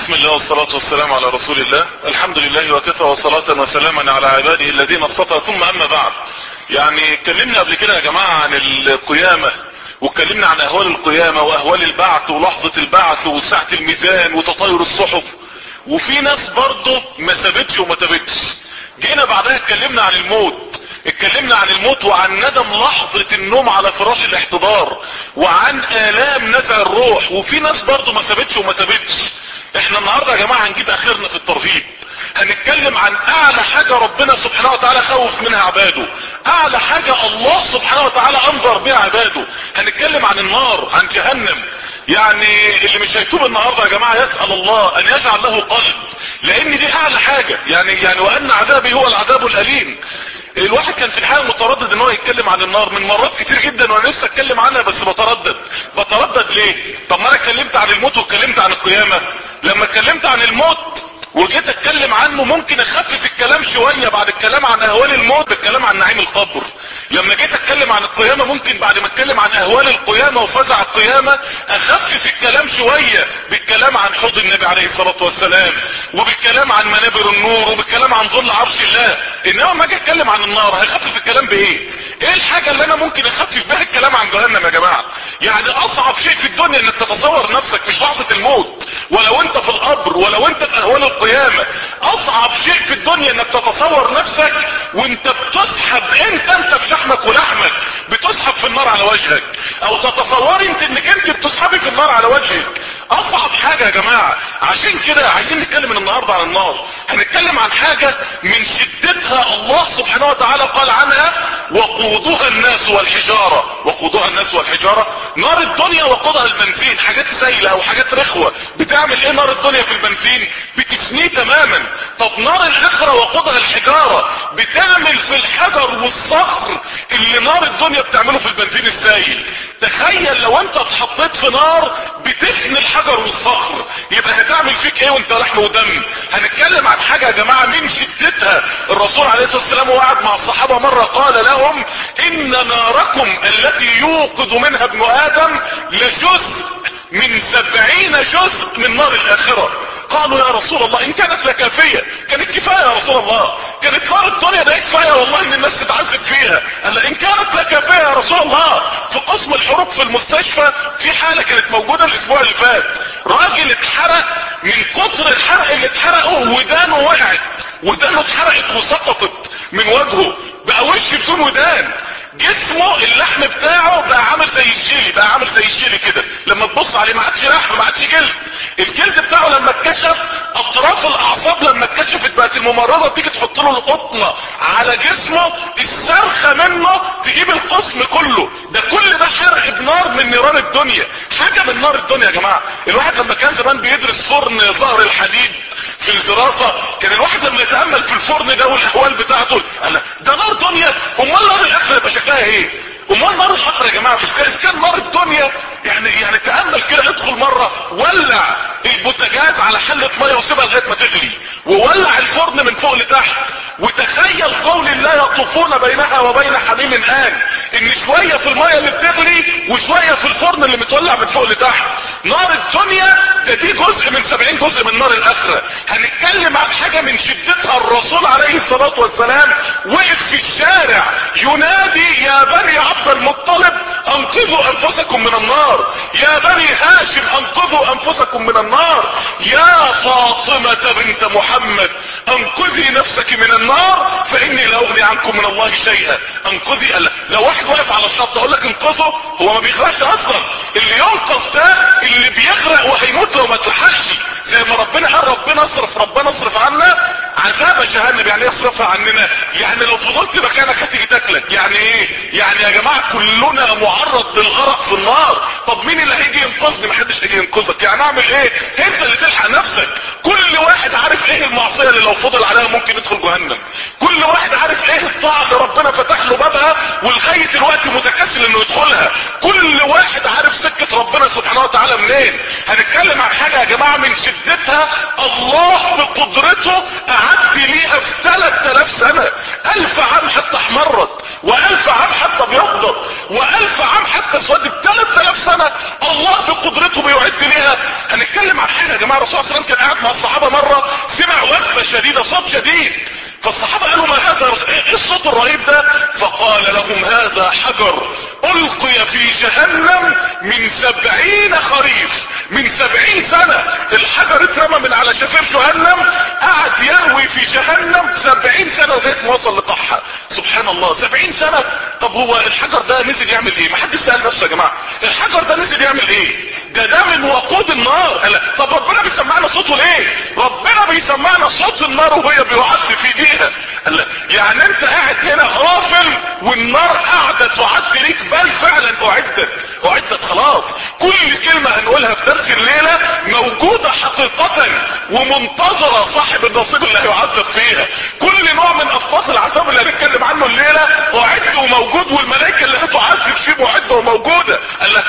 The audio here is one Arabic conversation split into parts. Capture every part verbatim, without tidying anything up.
بسم الله والصلاة والسلام على رسول الله. الحمد لله وكفى وصلاة وسلاما على عباده الذين اصطفى، ثم اما بعد. يعني اتكلمنا قبل كده يا جماعة عن القيامة، واتكلمنا عن اهوال القيامة واهوال البعث ولحظة البعث وساعة الميزان وتطاير الصحف. وفي ناس برضه ما سابتش وما تابتش. جينا بعدها اتكلمنا عن الموت، اتكلمنا عن الموت وعن ندم لحظة النوم على فراش الاحتضار وعن آلام نزع الروح. وفي ناس برضه ما سابتش وما تابتش. احنا النهاردة يا جماعة هنجيب اخرنا في الترهيب، هنتكلم عن اعلى حاجة ربنا سبحانه وتعالى خوف منها عباده، اعلى حاجة الله سبحانه وتعالى انذر بها عباده. هنتكلم عن النار، عن جهنم. يعني اللي مش هيتوب النهاردة يا جماعة يسأل الله ان يجعل له قلب، لان دي اعلى حاجة. يعني يعني وان عذابي هو العذاب الاليم. الواحد كان في الحقيقة متردد ان هو يتكلم عن النار من مرات كتير جدا، وانا نفسي اتكلم عنها بس بتردد. بتردد ليه؟ طب ما انا اتكلمت عن الموت واتكلمت عن القيامة. لما اتكلمت عن الموت وجيت اتكلم عنه ممكن اخفف الكلام شوية بعد الكلام عن اهوال الموت بالكلام عن نعيم القبر. لما جيت اتكلم عن القيامة ممكن بعد ما اتكلم عن اهوال القيامة وفزع القيامة اخفف الكلام شوية بالكلام عن حوض النبي عليه الصلاة والسلام، وبالكلام عن منابر النور، وبالكلام عن ظل عرش الله. انما ما اجي اتكلم عن النار هخفف الكلام بايه؟ ايه الحاجة اللي انا ممكن اخفف بها الكلام عن جهنم يا جماعة؟ يعني اصعب شيء في الدنيا انك تتصور نفسك مش لحظة الموت، ولو انت في القبر، ولو انت في اهوال القيامة. اصعب شيء في الدنيا انك تتصور نفسك وانت بتسحب، انت انت بشحمك ولحمك بتسحب في النار على وجهك، او تتصوري انت انك انت بتسحبي في النار على وجهك. اصعب حاجة يا جماعة. عشان كده عايزين نتكلم النهاردة عن النار. هنتكلم عن حاجة من شدتها الله سبحانه وتعالى قال عنها وقودها الناس والحجارة. وقودها الناس والحجارة، نار الدنيا وقودها البنزين، حاجات سايلة او حاجات رخوة. بتعمل ايه نار الدنيا في البنزين؟ بتفنيه تماما. طب نار الاخرة وقودها الحجارة، بتعمل في الحجر والصخر اللي نار الدنيا بتعمله في البنزين السايل. تخيل لو انت اتحطيت في نار بتفني الحجر والصخر، يبقى هتعمل فيك ايه وانت لحم ودم؟ هنتكلم عن حاجة يا جماعة من شدتها. الرسول عليه الصلاة والسلام وقعد مع الصحابة مرة قال لهم ان ناركم التي يوقظ منها ابن ادم لجزء من سبعين جزء من نار الاخرة. قالوا يا رسول الله ان كانت لكافية. كانت كفاية يا رسول الله، كانت نار الدنيا ده كفاية والله ان الناس تتعذب فيها. قال ان كانت لكافية يا رسول الله. في قسم الحروق في المستشفى في حالة كانت موجودة الاسبوع اللي فات، راجل اتحرق، من كتر الحرق اللي اتحرقه ودانه وقعت، ودانه اتحرقت وسقطت من وجهه، بقى وش بدون ودان. جسمه اللحم بتاعه بقى عامل زي الجيلي، بقى عامل زي الجيلي كده، لما تبص عليه ما عادش لحم، ما عادش جلد. الجلد بتاعه لما اتكشف، اطراف الاعصاب لما اتكشفت بقت الممرضة تيجي تحط له القطنة على جسمه، الصرخة منه تجيب القسم كله. ده كل ده حرق بنار من نيران الدنيا، حاجة من نار الدنيا يا جماعة. الواحد لما كان زمان بيدرس فرن ظهر الحديد في الدراسة، كان الواحد لما يتأمل في الفرن ده والاحوال بتاعته، قال ده نار دنيا، امال نار الاخرة يبقى شكلها ايه؟ امال نار الاخرة يا جماعة مش كان كان نار الدنيا؟ يعني يعني تأمل كده، ادخل مرة ولع البوتاجاز على حلة مية وسيبها لغاية ما تغلي، وولع الفرن من فوق لتحت، وتخيل قول الله يطوفون بينها وبين حميم آن، ان شوية في المية اللي بتغلي وشوية في الفرن اللي متولع من فوق لتحت. نار الدنيا ده دي جزء من سبعين جزء من نار الاخرة. هنتكلم عن حاجة من شدتها. الرسول عليه الصلاة والسلام وقف في الشارع ينادي يا بني عبد المطلب انقذوا انفسكم من النار، يا بني هاشم انقذوا انفسكم من النار، يا فاطمة بنت محمد انقذي نفسك من النار فاني لا اغني عنكم من الله شيئا. انقذي الله. لو واحد واقف على الشط اقول لك انقذه، هو ما بيغرقش اصلا. اللي ينقذ ده اللي بيغرق وهيموت لو ما تلحقش. زي ما ربنا قال ربنا اصرف ربنا اصرف عنا عذاب جهنم. يعني يصرفها عننا، يعني لو فضلت مكانك هتيجي تاكلك. يعني ايه؟ يعني يا جماعة كلنا معرض للغرق في النار. طب مين اللي هيجي ينقذني؟ محدش هيجي ينقذك. يعني اعمل ايه؟ انت اللي تلحق نفسك. كل واحد عارف ايه المعصية اللي لو فضل عليها ممكن يدخل جهنم. كل واحد عارف ايه الطاعة اللي ربنا فتح له بابها ولغاية الوقت متكاسل انه يدخلها. كل واحد عارف سكة ربنا سبحانه وتعالى منين. هنتكلم عن حاجة يا جماعة من شدتها. الله بقدرته اعد ليها في ثلاث آلاف سنة، الف عام حتى احمرت، والف عام حتى ابيضت، والف عام حتى اسودت. ثلاث آلاف سنة الله بقدرته بيعد ليها. هنتكلم عن حاجة يا جماعة. الرسول صلى الله عليه وسلم كان قاعد شديدة، صوت شديد. فالصحابة قالوا ما هذا، ايه الصوت الرهيب ده؟ فقال لهم هذا حجر القي في جهنم من سبعين خريف، من سبعين سنة الحجر اترمى من على شفير جهنم، قعد يهوي في جهنم سبعين سنة لغاية ما وصل لقحها. سبحان الله، سبعين سنة. طب هو الحجر ده نزل يعمل ايه؟ ما حد سأل نفسه يا جماعة، الحجر ده نزل يعمل ايه؟ ده ده من وقود النار. طب ربنا بيسمعنا صوته ليه؟ ربنا بيسمعنا صوت النار وهي بيعد في دقيقة. يعني انت قاعد هنا غافل والنار قاعدة تعد ليك، بل فعلا اعدت اعدت خلاص. كل كلمة هنقولها في درس الليلة موجودة حقيقة ومنتظرة صاحب النصيب اللي هيعذب فيها. كل نوع من اصناف العذاب اللي هنتكلم عنه الليلة اعد وموجود، والملائكة اللي هتعذب فيه معدة وموجودة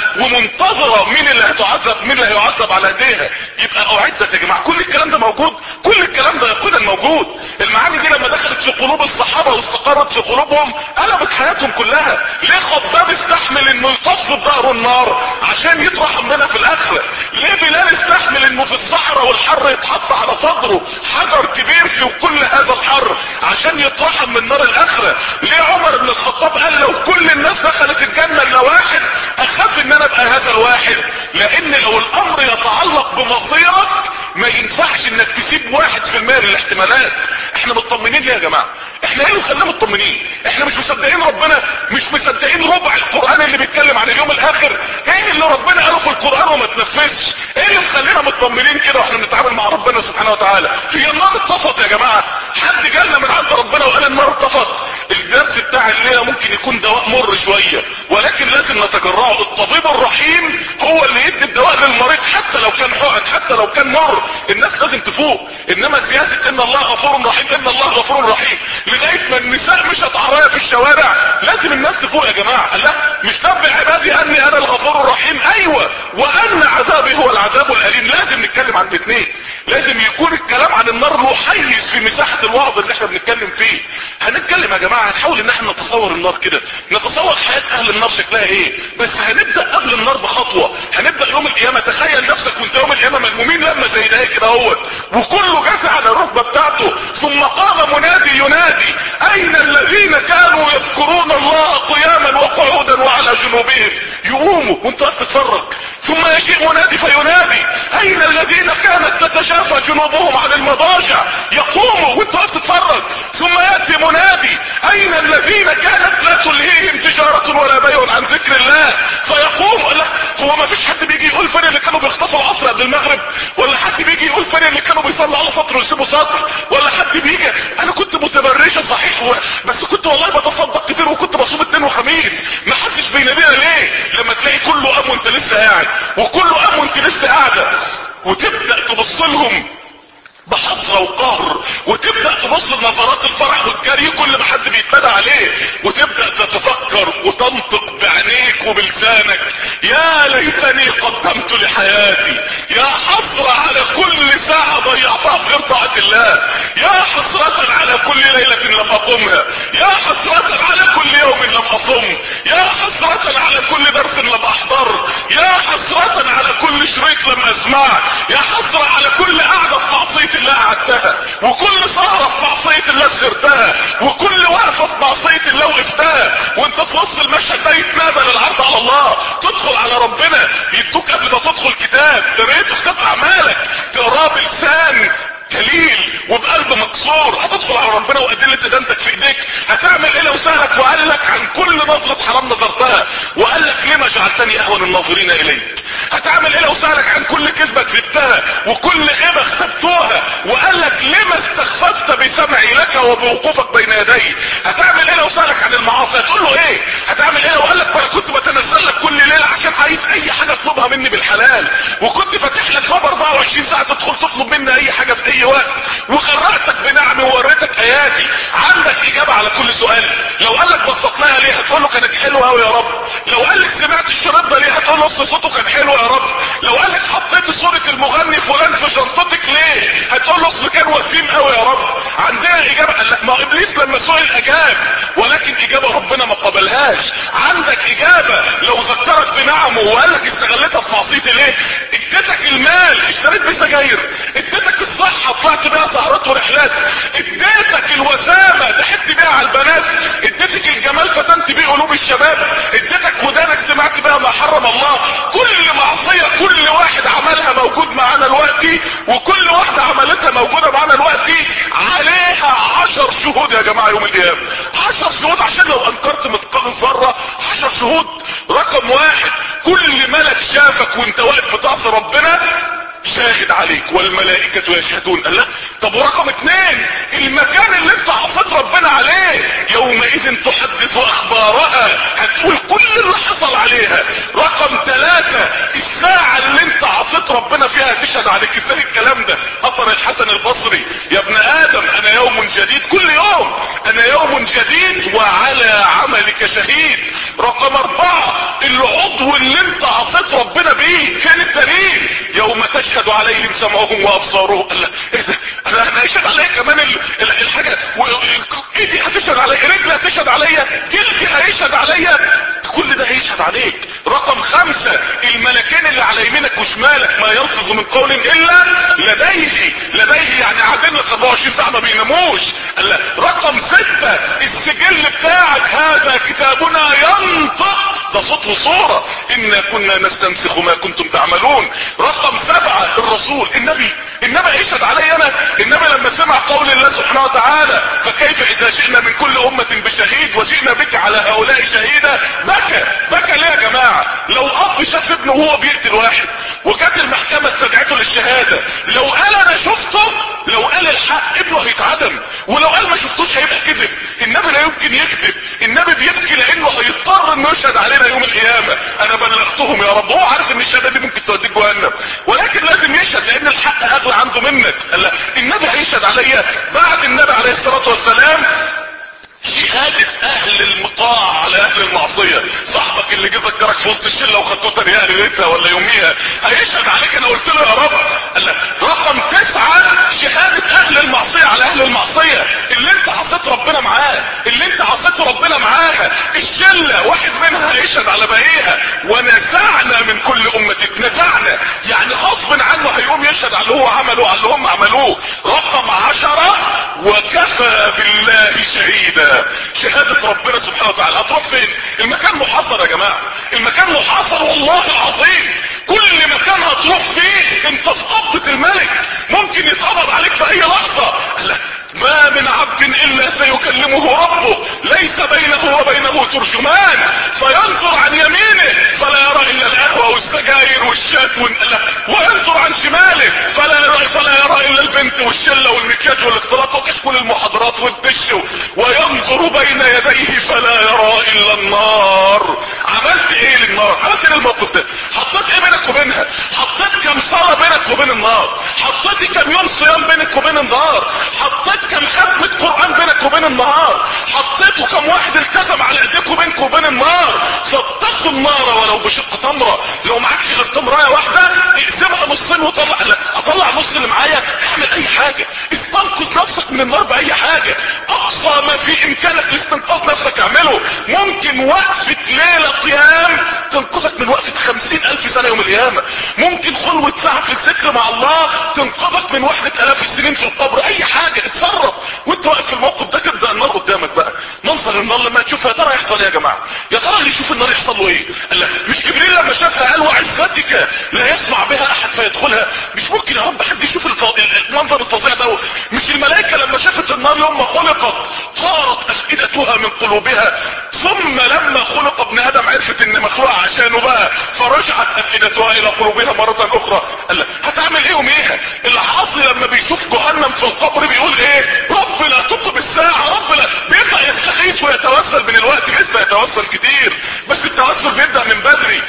ومنتظرة مين اللي هتعذب، مين اللي هيعذب على ايديها. يبقى اعدت يا جماعة، كل الكلام ده موجود، كل الكلام ده يقينا موجود. المعاني دي لما دخلت في قلوب الصحابة واستقرت في قلوبهم قلبت حياتهم كلها. ليه خباب استحمل انه يطفي بظهره النار عشان يطرح منها في الاخرة؟ ليه بلال استحمل انه في الصحراء والحر يتحط على صدره حجر كبير في كل هذا الحر عشان يطرح من نار الاخرة؟ ليه عمر بن الخطاب قال لو كل الناس دخلت الجنة الا واحد اخاف ان انا ابقى هذا الواحد؟ لان لو الامر يتعلق بمصيرك ما ينفعش انك تسيب واحد في المية من الاحتمالات. احنا مطمنين ليه يا جماعة؟ احنا ايه اللي خلانا مطمنين؟ احنا مش مصدقين ربنا؟ مش مصدقين ربع القرآن اللي بيتكلم عن اليوم الاخر؟ ايه اللي ربنا قاله في القرآن وما تنفذش؟ ايه اللي مخلينا مطمنين كده واحنا بنتعامل مع ربنا سبحانه وتعالى؟ هي النار اتطفت يا جماعة؟ حد جالنا من عند ربنا وقال النار اتطفت؟ الدرس بتاع الليلة ممكن يكون دواء مر شوية ولكن لازم نتجرعه. الطبيب الرحيم هو اللي يدي الدواء للمريض حتى لو كان حقن، حتى لو كان مر. الناس لازم تفوق. انما سياسة ان الله غفور رحيم، ان الله غفور رحيم، لغاية ما النساء مشت عرايا في الشوارع، لازم الناس تفوق يا جماعة. لا مش نبئ عبادي اني انا الغفور الرحيم، ايوه، وان عذابي هو العذاب الاليم. لازم نتكلم عن الاثنين. لازم يكون الكلام عن النار له حيز في مساحة الوعظ اللي احنا بنتكلم فيه. هنتكلم يا جماعة، هنحاول ان احنا نتصور النار كده، نتصور حياة اهل النار شكلها ايه. بس هنبدأ قبل النار بخطوة، هنبدأ يوم القيامة. تخيل نفسك وانت يوم القيامة ملمومين لما زي ده كده اهوت، وكله جاث على الركبة بتاعته، ثم قام منادي ينادي اين الذين كانوا يذكرون الله قياما وقعودا وعلى جنوبهم؟ يقوموا وانت واقف تتفرج. ثم يشيء منادي فينادي اين الذين كانت تتجافى جنوبهم عن المضاجع؟ يقوموا وانت واقف تتفرج. ثم ياتي منادي اين الذين كانت لا تلهيهم تجارة ولا بيع عن ذكر الله؟ فيقوم. لا هو ما فيش حد بيجي يقول فين اللي كانوا بيخطفوا العصر قبل المغرب؟ ولا حد بيجي يقول فين اللي كانوا بيصلوا على سطر ويسيبوا سطر؟ ولا حد بيجي انا كنت متبرجة صحيح و... بس كنت والله بتصدق كتير وكنت بصوم اثنين وخميس. ما حدش بينادينا ليه؟ لما تلاقي كله قام وانت لسه قاعد، وكله قام وانت لسه قاعده، وتبدا تبص لهم بحسرة وقهر، وتبدأ تبص لنظرات الفرح والجري كل ما حد بيتمدى عليه، وتبدأ تتفكر وتنطق بعينيك وبلسانك يا ليتني قدمت لحياتي، يا حسرة على كل ساعة ضيعتها في غير طاعة الله، يا حسرة على كل ليلة لم اقمها، يا حسرة على كل يوم لم اصم، يا حسرة على كل درس لم احضر، يا حسرة على كل شريط لم اسمع، يا حسرة على كل قعدة في معصية الله قعدتها، وكل سهرة في معصية الله سهرتها، وكل وقفة في معصية الله وقفتها. وانت في وسط المشهد ده يتنادى للعرض على الله، تدخل على ربنا، يدوك قبل ما تدخل كتاب قريته، كتاب اعمالك تقراه بلسان كليل وبقلب مكسور، هتدخل على ربنا وادلة ادانتك في ايديك. هتعمل ايه لو سألك وقال لك عن كل نظرة حرام نظرتها وقال لك لما جعلتني اهون الناظرين اليك؟ هتعمل ايه لو سألك عن كل كذبة كذبتها وكل غيبة اختبتوها وقال لك لما استخففت بسمعي لك وبوقوفك بين يدي؟ هتعمل ايه لو سألك عن المعاصي؟ هتقول له ايه؟ هتعمل ايه لو قال لك انا كنت بتنزل لك كل ليلة عشان عايز اي حاجة اطلبها مني بالحلال، وكنت فاتح لك باب اربعة وعشرين ساعة تدخل تطلب مني اي حاجة في اي وقت، وغرقتك بنعمي ووريتك اياتي؟ عندك اجابة على كل سؤال. لو قال لك بسطناها ليه؟ هتقول له كانت حلوة قوي يا رب. لو قال لك سمعت الشريط ده ليه؟ هتقول له اصل صوته كان حلو يا رب. لو قال لك حطيت صورة المغني فلان في شنطتك ليه؟ هتقول له اصل كان وسيم قوي يا رب. عندنا اجابة. لا ما ابليس لما سئل اجاب، ولكن اجابة ربنا ما قبلهاش. عندك اجابة لو ذكرك بنعمه وقال لك استغلتها في معصيتي ليه؟ اديتك المال اشتريت بيه سجاير، اديتك الصحة طلعت بيها سهرات ورحلات، الشباب اديتك ودانك سمعت بها ما حرم الله. كل معصية كل واحد عملها موجود معانا دلوقتي، وكل واحدة عملتها موجودة معانا دلوقتي عليها عشر شهود يا جماعة يوم القيامة. عشر شهود، عشان لو انكرت مثقال الذرة عشر شهود. رقم واحد، كل ملك شافك وانت واقف بتعصي ربنا شاهد عليك والملائكة يشهدون. الله. طب ورقم اتنين، المكان اللي انت عصيت ربنا عليه يومئذ تحدث اخبارها، هتقول كل اللي حصل عليها. رقم ثلاثة، الساعة اللي انت عصيت ربنا فيها تشهد عليك. ازاي الكلام ده؟ اثر الحسن البصري، يا ابن ادم انا يوم جديد، كل يوم انا يوم جديد وعلى عملك شهيد. رقم اربعة، العضو اللي انت عصيت ربنا بيه فين الدليل؟ يوم تشهد عليهم سمعهم وابصارهم. الله. ايه ده؟ انا انا هيشهد عليا كمان ال... ال... الحاجة و... ايدي هتشهد عليا، رجلي هتشهد عليا، جلدي هيشهد عليا، كل ده هيشهد عليك. رقم خمسة، الملكين اللي على يمينك وشمالك ما يلفظ من قول الا لديه، لديه يعني قاعدين لك اربعة وعشرين ساعة ما بيناموش. الله. رقم ستة، السجل بتاعك هذا كتابنا ينطق، ده صوت وصورة، انا كنا نستنسخ ما كنتم تعملون. رقم سبعة، الرسول النبي، النبي هيشهد علي انا. النبي لما سمع قول الله سبحانه وتعالى فكيف اذا جئنا من كل امة بشهيد وجئنا بك على هؤلاء شهيدا، بكى. بكى ليه يا جماعة؟ لو اب شاف ابنه وهو بيقتل واحد وكانت المحكمة استدعته للشهادة، لو قال انا شفته، لو قال الحق ابنه هيتعدم، ولو قال ما شفتوش هيبقى كذب. النبي لا يمكن يكذب، النبي بيبكي لانه هيضطر انه يشهد علينا يوم القيامة. انا بلغتهم يا رب، هو عارف ان الشهادة دي ممكن توديك جهنم، ولكن لازم يشهد لان الحق اغلى عنده منك. لا، النبي هيشهد عليا. بعد النبي عليه الصلاة والسلام شهادة اهل المطاعة على اهل المعصية. صاحبك اللي جه ذكرك في وسط الشلة وخدته تريقة ليلتها ولا يوميها هيشهد عليك انا قلت له يا رب. لا. رقم تسعة، شهادة اهل المعصية على اهل المعصية، اللي انت عصيت ربنا معاه، اللي انت عصيت ربنا معاها. الشلة واحد منها هيشهد على باقيها. ونزعنا من كل امتك، نزعنا يعني غصب عنه هيقوم يشهد على اللي هو عمله على اللي هم عملوه. رقم عشرة، وكفى بالله شهيدا. شهادة ربنا سبحانه وتعالى هتروح فين؟ المكان محاصر يا جماعة، المكان محاصر والله العظيم. كل مكان هتروح فيه انت في قبضة الملك، ممكن يتقبض عليك في اي لحظة. لا. ما من عبد الا سيكلمه ربه ليس بينه وبينه ترجمان فينظر عن يمينه فلا يرى الا القهوة والسجاير والشات وينظر عن شماله فلا يرى, فلا يرى الا البنت والشلة والمكياج والاختلاط وكشكول المحاضرات والدش، وينظر بين يديه فلا يرى الا النار. عملت ايه للنار؟ عملت ايه للموقف ده؟ حطيت ايه بينك وبينها؟ حطيت كم صلاة بينك وبين النار؟ حطيت كم يوم صيام بينك وبين النار؟ حطيت كم ختمة قرآن بينك وبين النار؟ حطيتوا كم واحد التزم على ايديك وبينك وبين النار؟ فاتقوا النار ولو بشق تمرة. لو معكش غير تمرايه واحدة اقسمها نصين وطلع، لا اطلع نص اللي معايا، اعمل اي حاجة، استنقذ نفسك من النار باي حاجة. اقصى ما في امكانك لاستنقاذ نفسك اعمله. ممكن وقفة ليلة قيام تنقذك من وقفة خمسين الف سنة يوم القيامة. ممكن خلوة ساعة في الذكر مع الله تنقذك من وحدة الاف السنين في القبر. اي حاجة اتصرف وانت واقف في الموقف ده. تبدأ النار قدامك بقى، منظر النار لما تشوفها يا ترى يحصل ايه يا جماعة؟ يا ترى اللي يشوف النار يحصل له ايه؟ قال مش جبريل لما شافها قال وعزتك لا يسمع بها احد فيدخلها؟ مش ممكن يا رب حد يشوف الف... المنظر الفظيع ده. مش الملائكة لما شافت النار يوم ما خلقت طارت افئدتها من قلوبها، ثم لما خلق ابن ادم عرفت ان مخلوق عشانه بقى فرجعت افئدتها الى قلوبها مرة اخرى. قال هتعمل ايه يوميها؟ العاصي لما بيشوف جهنم في القبر بيقول ايه؟ رب لا تقم الساعة، رب لا. بيبدأ يستغيث ويتوسل من الوقت، لسه يتوسل كتير بس التوسل بيبدأ من بدري.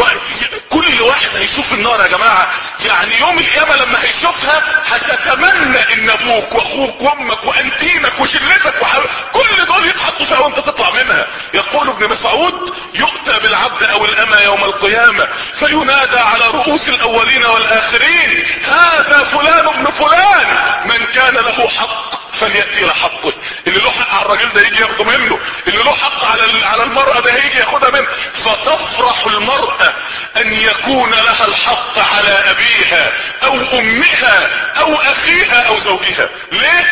كل واحد هيشوف النار يا جماعة، يعني يوم القيامة لما هيشوفها هتتمنى ان ابوك واخوك وامك وانتيمك وشلتك وحبيبك كل دول يتحطوا فيها وانت تطلع منها. يقول ابن مسعود يؤتى بالعبد او الامة يوم القيامة فينادى على رؤوس الاولين والاخرين هذا فلان ابن فلان من كان له حق فليأتي لحقه. اللي له حق على الراجل ده يجي ياخده منه، اللي له حق على على المرأة ده هيجي ياخدها منه. فتفرح المرأة ان يكون لها الحق على ابيها او امها او اخيها او زوجها. ليه؟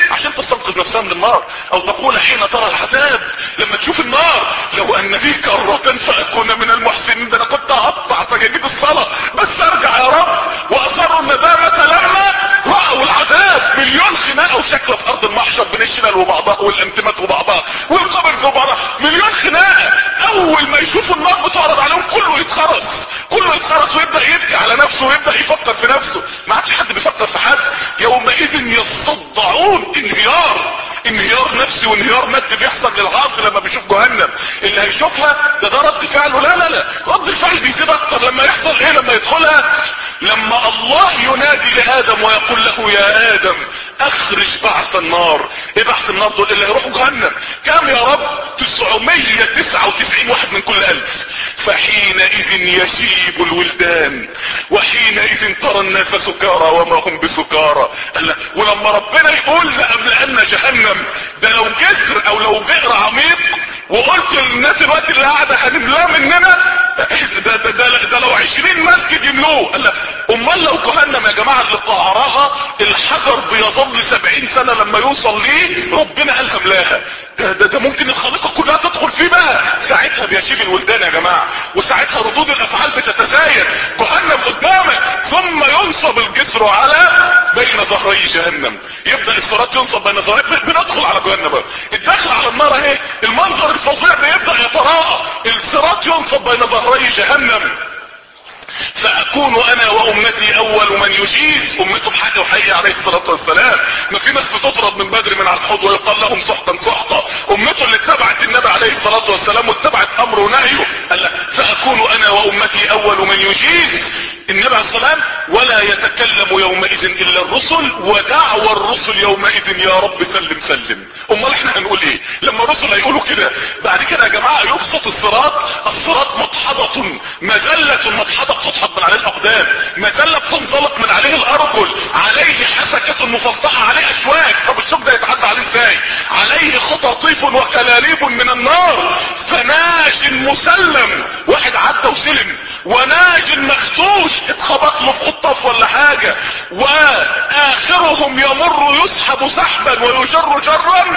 عشان تستنقذ نفسها من النار. او تقول حين ترى العذاب، لما تشوف النار، لو ان لي كرة فاكون من المحسنين، ده انا كنت هقطع سجاجيد الصلاة بس ارجع يا رب. واصروا الندامة لما رأوا العذاب. مليون خناقة وشكلة في ارض المحشر بين الشلل وبعضها والانتمات وبعضها والقبر وبعضها، مليون خناقة. اول ما يشوفوا النار بتعرض عليهم كله يتخرس، كله يتخرس ويبدأ يبكي على نفسه ويبدأ يفكر في نفسه. ما عادش حد بيفكر في حد. يومئذ يصدعون انهيار، انهيار نفسي وانهيار مادي بيحصل للعاصي لما بيشوف جهنم. اللي هيشوفها ده ده رد فعله، لا لا لا، رد الفعل بيزيد اكتر لما يحصل ايه، لما يدخلها. لما الله ينادي لآدم ويقول له يا آدم اخرج بعث النار. ايه بعث النار دول؟ اللي هيروحوا جهنم. كام يا رب؟ تسعمية وتسعة وتسعين واحد من كل الف. فحينئذ يشيب الولدان وحينئذ ترى الناس سكارى وما هم بسكارى. ولما ربنا يقول لأملأن جهنم، ده لو جسر او لو بئر عميق وقلت للناس الوقت اللي قاعدة هنملاه مننا، ده, ده, ده, ده لو عشرين مسجد يملوه. امال لو جهنم يا جماعة اللي قعرها الحجر بيظل سبعين سنة لما يوصل ليه ربنا قال هملاها، ده, ده, ده ممكن الخليقة كلها تدخل فيه بقى. ساعتها بيشيب الولدان يا جماعة، وساعتها ردود الافعال بتتزايد. جهنم قدامك ثم ينصب الجسر على بين ظهري جهنم. يبدأ الصراط ينصب بين ظهري، بندخل على جهنم. الدخل على النار اهي، المنظر الفظيع ده يبدأ يتراءى. الصراط ينصب بين ظهري جهنم. فاكون انا وامتي اول من يجيز. امته بحق وحقيقي عليه الصلاة والسلام. ما في ناس بتطرد من بدر من على الحوض ويقال لهم سحقا سحقا. امته اللي اتبعت النبي عليه الصلاة والسلام واتبعت امره ونهيه. قال لا، فاكون انا وامتي اول من يجيز النبي عليه السلام. ولا يتكلم يومئذ الا الرسل ودعوى الرسل يومئذ يا رب سلم سلم. امال احنا هنقول ايه لما الرسل هيقولوا كده؟ بعد كده يا جماعة يبسط الصراط. الصراط مدحضة مذلة، مدحضة بتضحض من عليه الاقدام، مذلة بتنزلق من عليه الارجل، عليه حسكة مفلطحة، عليه اشواك. طب الشوك ده يتعدى عليه ازاي؟ عليه خطاطيف وكلاليب من النار. فناج مسلم، واحد عدى وسلم، وناج مخدوش اتخبط له في خطاف ولا حاجة. واخرهم يمر يسحب سحبا ويجر جرا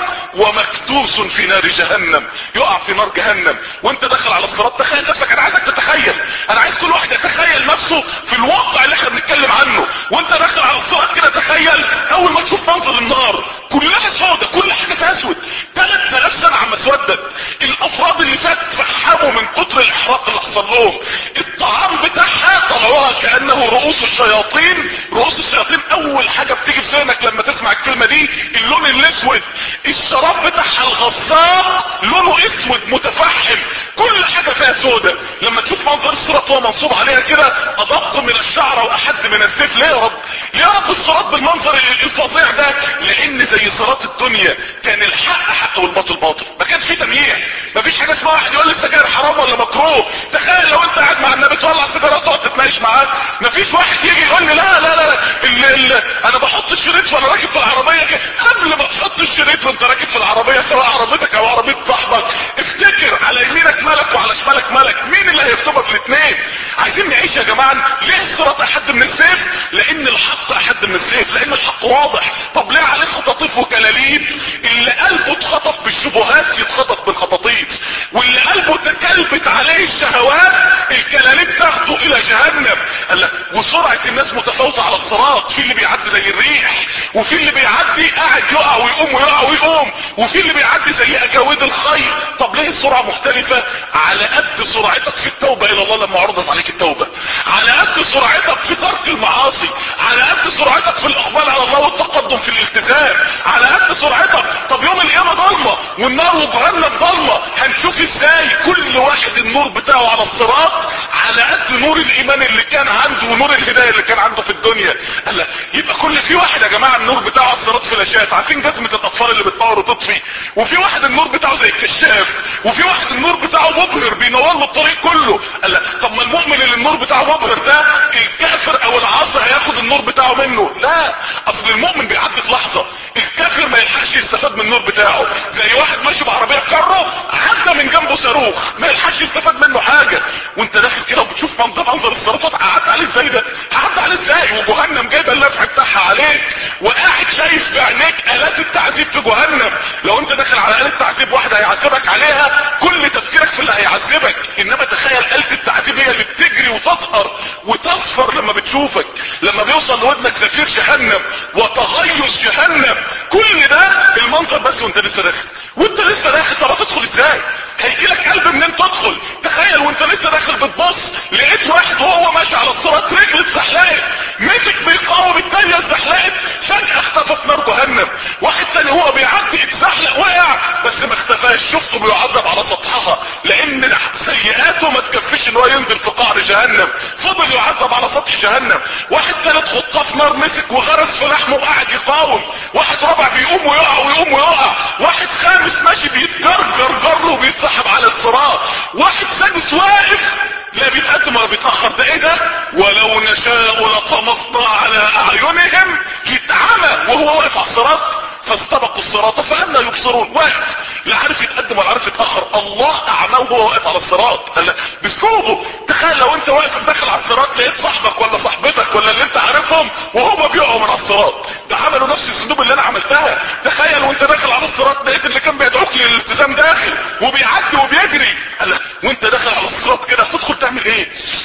ومكدوس في نار جهنم، يقع في نار جهنم. وانت داخل على الصراط تخيل نفسك، انا عايزك تتخيل، انا عايز كل واحد يتخيل نفسه في الواقع اللي احنا بنتكلم عنه. وانت داخل على الصراط كده تخيل اول ما تشوف منظر النار كلها سودة، كل حاجة فيها اسود، ثلاث آلاف سنة عم اسودت. الافراد اللي فات فحموا من كتر الاحراق اللي حصل لهم. الطعام بتاعها طلعوها كأنه رؤوس الشياطين. رؤوس الشياطين اول حاجة بتيجي في ذهنك لما تسمع الكلمة دي اللون الاسود. الشراب بتاعها الغساق لونه اسود متفحم، كل حاجة فيها سودة. لما تشوف منظر الصراط وهو منصوب عليها كده ادق من الشعر واحد من السيف. ليه يا رب؟ ليه يا رب الصراط بالمنظر الفظيع ده؟ لان زي صراط الدنيا كان الحق حق والباطل باطل، ما كانش فيه تمييع. ما فيش حاجة اسمها واحد يقول لي السجاير حرام ولا مكروه. تخيل لو انت قاعد مع النبي تولع سيجاره وتقعد تتناقش معاه، ما فيش واحد يجي يقول لي لا لا لا ال ال انا بحط الشريط وانا راكب في العربيه كده. قبل ما تحط الشريط وانت راكب في العربيه سواء عربيتك او عربيه صاحبك افتكر على يمينك ملك وعلى شمالك ملك، مين اللي هيكتبك الاثنين؟ عايزين نعيش يا جماعه. ليه الصراط احد من السيف؟ لان الحق احد من السيف، لان الحق واضح. طب ليه عليه خطاطيف وكلاليب؟ اللي قلبه اتخطف بالشبهات يتخطف بالخطاطيف، واللي قلبه تكلبت عليه الشهوات الكلاليب تاخده الى جهنم. قال لك وسرعة الناس متفاوتة على الصراط، في اللي بيعدي زي الريح، وفي اللي بيعدي قاعد يقع ويقوم ويقع ويقوم، وفي اللي بيعدي زي اجاويد الخيل. طب ليه السرعة مختلفة؟ على قد سرعتك في التوبة الى الله لما عرضت عليك التوبة، على قد سرعتك في ترك المعاصي، على قد سرعتك في الاقبال على الله والتقدم في الالتزام، على قد سرعتك. طب يوم القيامة ضلمة والنار وجهنم ضلمة، هنشوف ازاي كل واحد النور بتاعه على الصراط على قد نور الايمان اللي كان عنده ونور الهداية اللي كان عنده في الدنيا. قال لا يبقى كل في واحد يا جماعة النور بتاعه على الصراط فلاشات، عارفين جزمة الاطفال اللي بتنور وتطفي، وفي واحد النور بتاعه زي الكشاف، وفي واحد النور بتاعه مبهر بينور له الطريق كله. قال لا طب ما المؤمن اللي النور بتاعه مبهر ده الكافر او العاصي هياخد النور بتاعه منه؟ لا، اصل المؤمن بيعدي في لحظة، الكافر ما يلحقش يستفاد من النور بتاعه. زي واحد ماشي بعربية كارو عدى من جنبه صاروخ ما يلحقش يستفاد منه حاجة. وانت داخل كده وبتشوف منظر منظر الصرافات، قعدت عليه ازاي ده؟ هعدي عليه ازاي وجهنم جايبه اللفح بتاعها عليك وقاعد شايف بعينيك الات التعذيب في جهنم. لو انت داخل على آلة تعذيب واحدة هيعذبك عليها كل تفكيرك في اللي هيعذبك، انما تخيل آلة التعذيب هي اللي بتجري وتزهر وتصفر لما بتشوفك، لما بيوصل لودنك زفير جهنم وتغيظ جهنم. كل ده المنظر بس وانت لسه داخل، وانت لسه داخل طب هتدخل ازاي؟ هيجيلك قلب منين تدخل؟ تخيل وانت لسه داخل بتبص لقيت واحد وهو ماشي على الصراط رجل اتزحلقت، مسك بيقاوم التانية اتزحلقت، فجأة اختفى في نار جهنم. واحد تاني هو بيعدي اتزحلق وقع بس ما اختفاش، شفته بيعذب على سطحها لان سيئاته ما تكفيش ان هو ينزل في قعر جهنم، فضل يعذب على سطح جهنم. واحد تالت خطاف نار مسك وغرس في لحمه وقعد يقاوم. واحد رابع بيقوم ويقع ويقوم ويقع. واحد خامس ماشي بيتجرجر جر وبيتسحب على الصراط. واحد سادس واقف لا بيتقدم ولا بيتأخر. ده ايه ده؟ ولو نشاء لطمسنا على اعينهم، يتعمى وهو واقف على الصراط فاستبقوا الصراط فأنا يبصرون. واقف لا عارف يتقدم ولا عارف يتأخر، الله اعماه وهو واقف على الصراط باسلوبه. تخيل لو انت واقف داخل على الصراط لقيت صاحبك ولا صاحبتك ولا اللي انت عارفهم وهما بيقعوا من على الصراط، ده عملوا نفس الذنوب اللي انا عملتها. تخيل وانت داخل على الصراط لقيت اللي كان بيدعوك للالتزام داخل وبيعدي وبيجري، وانت داخل على الصراط كده هتدخل تعمل ايه؟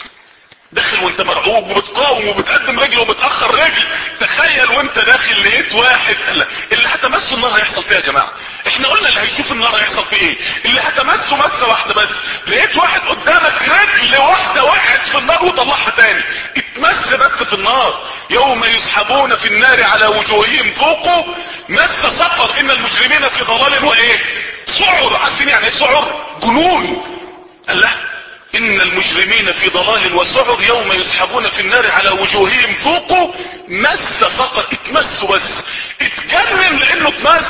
داخل وانت مرعوب وبتقاوم وبتقدم رجل وبتأخر رجل. تخيل وانت داخل لقيت واحد اللي هتمسه النار هيحصل فيها يا جماعة. احنا قلنا اللي هيشوف النار هيحصل فيه ايه؟ اللي هتمسه مسة واحدة بس. لقيت واحد قدامك رجل واحدة وقعت في النار وطلعها تاني، اتمس بس في النار. يوم يسحبون في النار على وجوههم ذوقوا مس سقر ان المجرمين في ضلال وايه؟ سعر. عارفين يعني ايه سعر؟ جنون. الله، ان المجرمين في ضلال وسعر يوم يسحبون في النار على وجوههم ذوقوا مس سقر. اتمسوا بس، اتجنن لانه اتمس.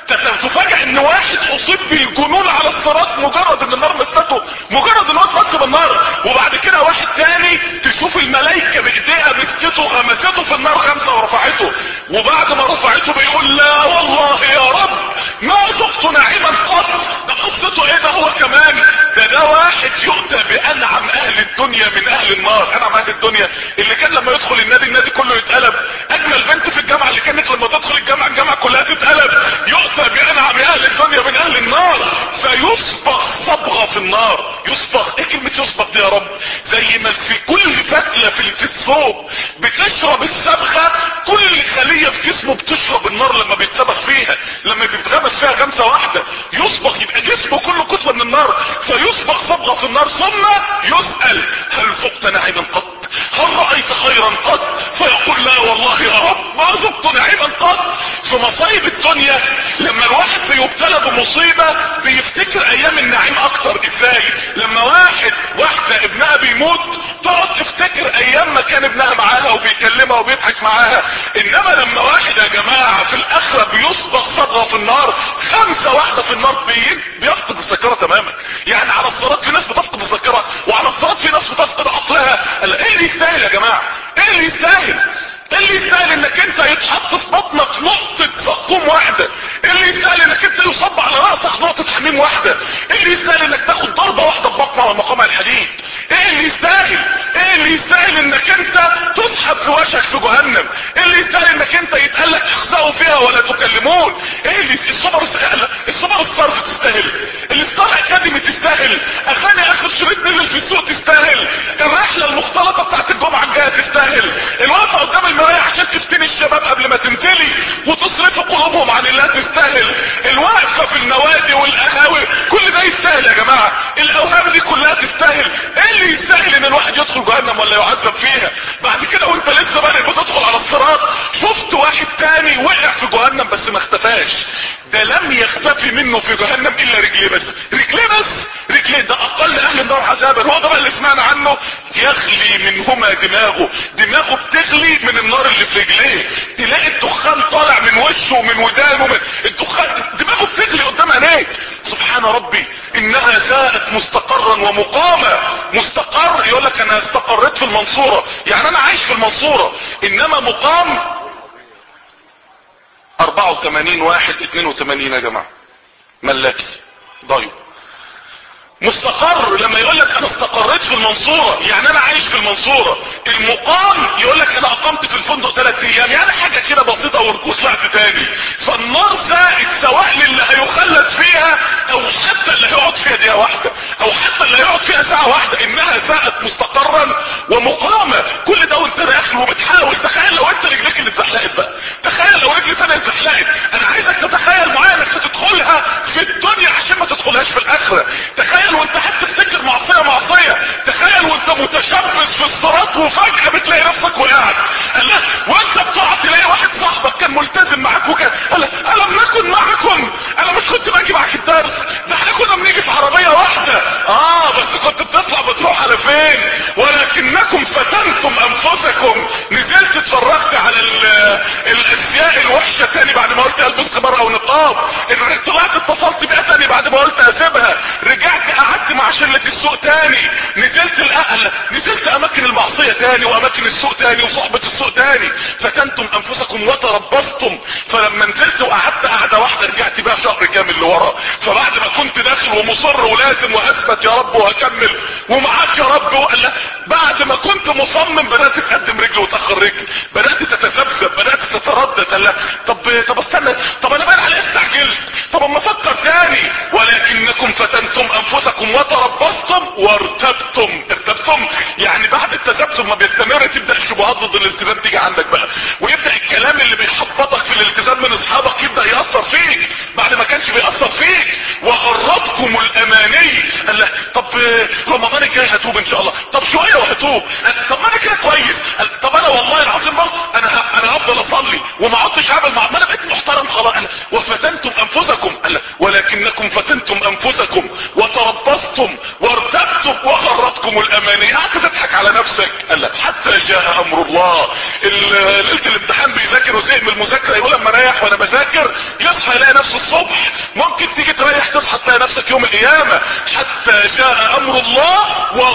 تفاجئ ان واحد اصيب بالجنون على الصراط مجرد ان النار مسته، مجرد ان هو اتمس بالنار. وبعد كده واحد تاني تشوف الملائكة بايديها مسكته غمسته في النار خمسة ورفعته، وبعد ما رفعته بيقول لا والله يا رب ما ذقت نعيما قط. ده قصته ايه ده هو كمان؟ ده ده واحد يؤتى بانعم اهل الدنيا من اهل النار. انعم اهل الدنيا اللي كان لما يدخل النادي النادي كله يتقلب، اجمل بنت في الجامعة اللي كانت لما تدخل الجامعة الجامعة كلها تتقلب. يؤتى بانعم اهل الدنيا من اهل النار فيصبغ صبغة في النار. يصبغ ايه كلمة يصبغ دي يا رب؟ زي ما في كل فتلة في الثوب بتشرب الصبغة، كل خلية في جسمه بتشرب النار لما بيتصبغ فيها، لما بيتغمس فيها غمسة واحدة يصبغ، يبقى جسمه كله كتلة من النار فيصبغ صبغة في النار. ثم يسأل هل ذقت نعيما قط؟ هل رأيت خيرا قط؟ فيقول لا والله يا رب ما ذقت نعيما قط. في مصايب الدنيا لما الواحد بيبتلى بمصيبة بيفتكر ايام النعيم اكتر. ازاي؟ لما واحد واحدة ابنها بيموت تقعد تفتكر ايام ما كان ابنها معاها وبيكلمها وبيضحك معاها. انما لما واحد يا جماعة في الاخرة بيصبغ صبغة في النار خمسة واحدة في النار بي بيفقد الذاكرة تماما. يعني على الصراط في ناس بتفقد الذاكرة وعلى الصراط في ناس بتفقد عقلها. ايه اللي يستاهل يا جماعة؟ ايه اللي يستاهل؟ ايه اللي يستاهل انك انت يتحط في بطنك نقطة زقوم واحدة؟ ايه اللي يستاهل انك انت يصب على رأسك نقطة حميم واحدة؟ ايه اللي يستاهل انك تاخد ضربة واحدة ببطنها والمقام الحديد؟ ايه اللي يستاهل؟ ايه اللي يستاهل انك انت تسحب في وشك في جهنم؟ ايه اللي يستاهل انك انت يتقالك اخزقوا فيها ولا تكلمون؟ ايه اللي الصبر الصبر الصرف تستاهل، الستار اكاديمي تستاهل، اغاني اخر شريط نزل في السوق تستاهل، الرحلة المختلطة بتاعت الجمعة الجاية تستاهل، الوقفة قدام المراية عشان تفتني الشباب قبل ما تنزلي وتصرفي قلوبهم عن الله تستاهل، الوقفة في النوادي والقهاوي كل ده يستاهل يا جماعة. الاوهام دي كلها تستاهل. ايه اللي يستاهل ان الواحد يدخل جهنم ولا يعذب فيها؟ بعد كده وانت لسه بادئ بتدخل على الصراط شفت واحد تاني وقع في جهنم بس ما اختفاش. ده لم يختفي منه في جهنم الا رجليه بس، رجليه بس، رجليه. ده اقل اهل النار عذابا. هو ده بقى اللي سمعنا عنه يغلي منهما دماغه، دماغه بتغلي من النار اللي في رجليه. تلاقي الدخان طالع من وشه ومن ودانه، من الدخان دماغه بتغلي قدام عينيك. سبحان ربي انها ساءت مستقرا ومقاما. مستقر يقول لك انا استقريت في المنصورة، يعني انا عايش في المنصورة. انما مقام اربعة وثمانين واحد اتنين وثمانين يا جماعة ملاكي ضايو. مستقر لما يقولك انا استقريت في المنصورة يعني انا عايش في المنصورة. المقام يقولك انا اقمت في الفندق ثلاث ايام يعني حاجة كده بسيطة وطلعت تاني. فالنار زائد سواء للي هيخلد فيها او حتى اللي هيقعد فيها دقيقة واحدة او حتى اللي هيقعد فيها ساعة واحدة، انها ساءت مستقرا ومقامة. كل ده وانت داخل وبتحاول. تخيل لو انت رجلك اللي اتزحلقت بقى، تخيل لو رجلي تانية اتزحلقت. انا عايزك تتخيل معايا انك تدخلها في الدنيا عشان ما تدخلهاش في الاخرة. تخيل وانت هتفتكر معصية معصية، تخيل وانت متشبث في الصراط وفجأة بتلاقي نفسك وقعت. قال لا وانت بتقع تلاقي واحد صاحبك كان ملتزم معاك وكان قال لا الم نكن معكم، انا مش كنت باجي معاك الدرس، ده احنا كنا بنيجي في عربية واحدة. اه بس كنت بتطلع بتروح على فين؟ ولكنكم فتنتم انفسكم. نزلت اتفرجت على الاشياء الوحشة تاني بعد ما قلت البس خمار او نقاب، طلعت اتصلت بيها تاني بعد ما قلت اسيبها، رجعت قعدت مع شلة السوق تاني، نزلت الاهل، نزلت اماكن المعصية تاني واماكن السوق تاني وصحبة السوق تاني. فتنتم انفسكم وتربصتم. فلما نزلت وقعدت قعدة واحدة رجعت بقى شهر كامل لورا. فبعد ما كنت داخل ومصر ولازم وهثبت يا رب وهكمل ومعاك يا رب وقال بعد ما كنت مصمم بدأت تقدم رجل وتأخر رجل، بدأت تتذبذب، بدأت تتردد. قال طب طب استنى، طب انا بقى على استعجلت، طب اما افكر تاني. ولكنكم فتنتم انفسكم وتربصتم وارتبتم. ارتبتم يعني بعد التذبذب ما بيستمر تبدأ الشبهات ضد الالتزام تيجي عندك بقى، ويبدأ الكلام اللي بيحبطك في الالتزام من اصحابك يبدأ يأثر فيك بعد ما كانش بيأثر فيك. وغرتكم الاماني. قال له طب رمضان الجاي هتوب ان شاء الله، طب شوية وهتوب، طب ما انا كده كويس، طب انا والله العظيم انا انا هفضل اصلي وما عدتش هعمل مع ما انا بقيت محترم خلاص. وفتنتم انفسكم. قال ولكنكم فتنتم انفسكم وتربصتم وارتبتم وغرتكم الاماني. قعدت تضحك على نفسك. قال حتى جاء امر الله. ليله الامتحان بيذاكر وزهق من المذاكره يقول اما اريح وانا بذاكر، يصحى يلاقي نفسه الصبح. ممكن تيجي تريح تصحى تلاقي نفسك يوم القيامه. حتى جاء امر الله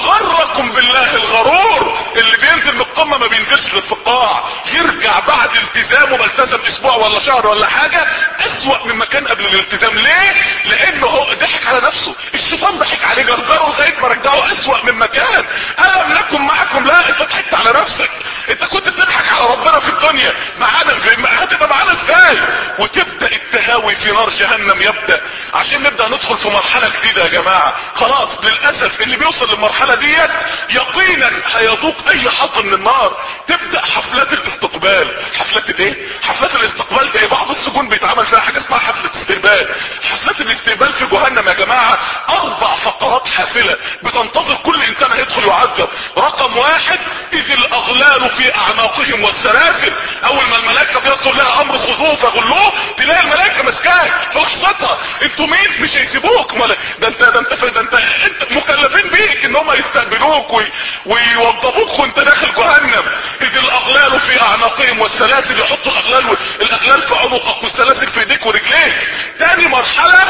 وغركم بالله الغرور. اللي بينزل من القمه ما بينزلش غير في القاع، يرجع بعد التزامه ما التزم اسبوع ولا شهر ولا حاجه اسوأ مما كان قبل الالتزام. ليه؟ لانه هو ضحك على نفسه، الشيطان ضحك عليه جرجره لغايه ما رجعه اسوأ مما كان. الم نكن معكم؟ لا، انت ضحكت على نفسك. انت كنت بتضحك على ربنا في الدنيا، معانا هتبقى معانا ازاي؟ وتبدا التهاوي في نار جهنم يبدا. عشان نبدا ندخل في مرحله جديده يا جماعه. خلاص للاسف اللي بيوصل للمرحله ديت يقينا هيذوق اي حظ من النار. تبدا حفلات الاستقبال. حفلات الايه؟ حفلات الاستقبال ده بعض السجون بيتعمل فيها حاجه اسمها حفله استقبال. حفلات الاستقبال في جهنم يا جماعه اربع فقرات حافله بتنتظر كل انسان هيدخل يعذب. رقم واحد اذ الاغلال في اعناقهم والسلاسل. اول ما الملائكه بيصل لها امر خذوه فغلوه تلاقي الملائكه ماسكاك في لحظتها. انتوا مين؟ مش هيسيبوك. ده انت ده انت ده انت, انت مكلفين بيك ان هم يستقبلوك وي ويوضبوك وانت داخل جهنم. اذ الاغلال في اعناقهم والسلاسل، يحطوا الاغلال الاغلال في عنقك والسلاسل في ايديك ورجليك. تاني مرحله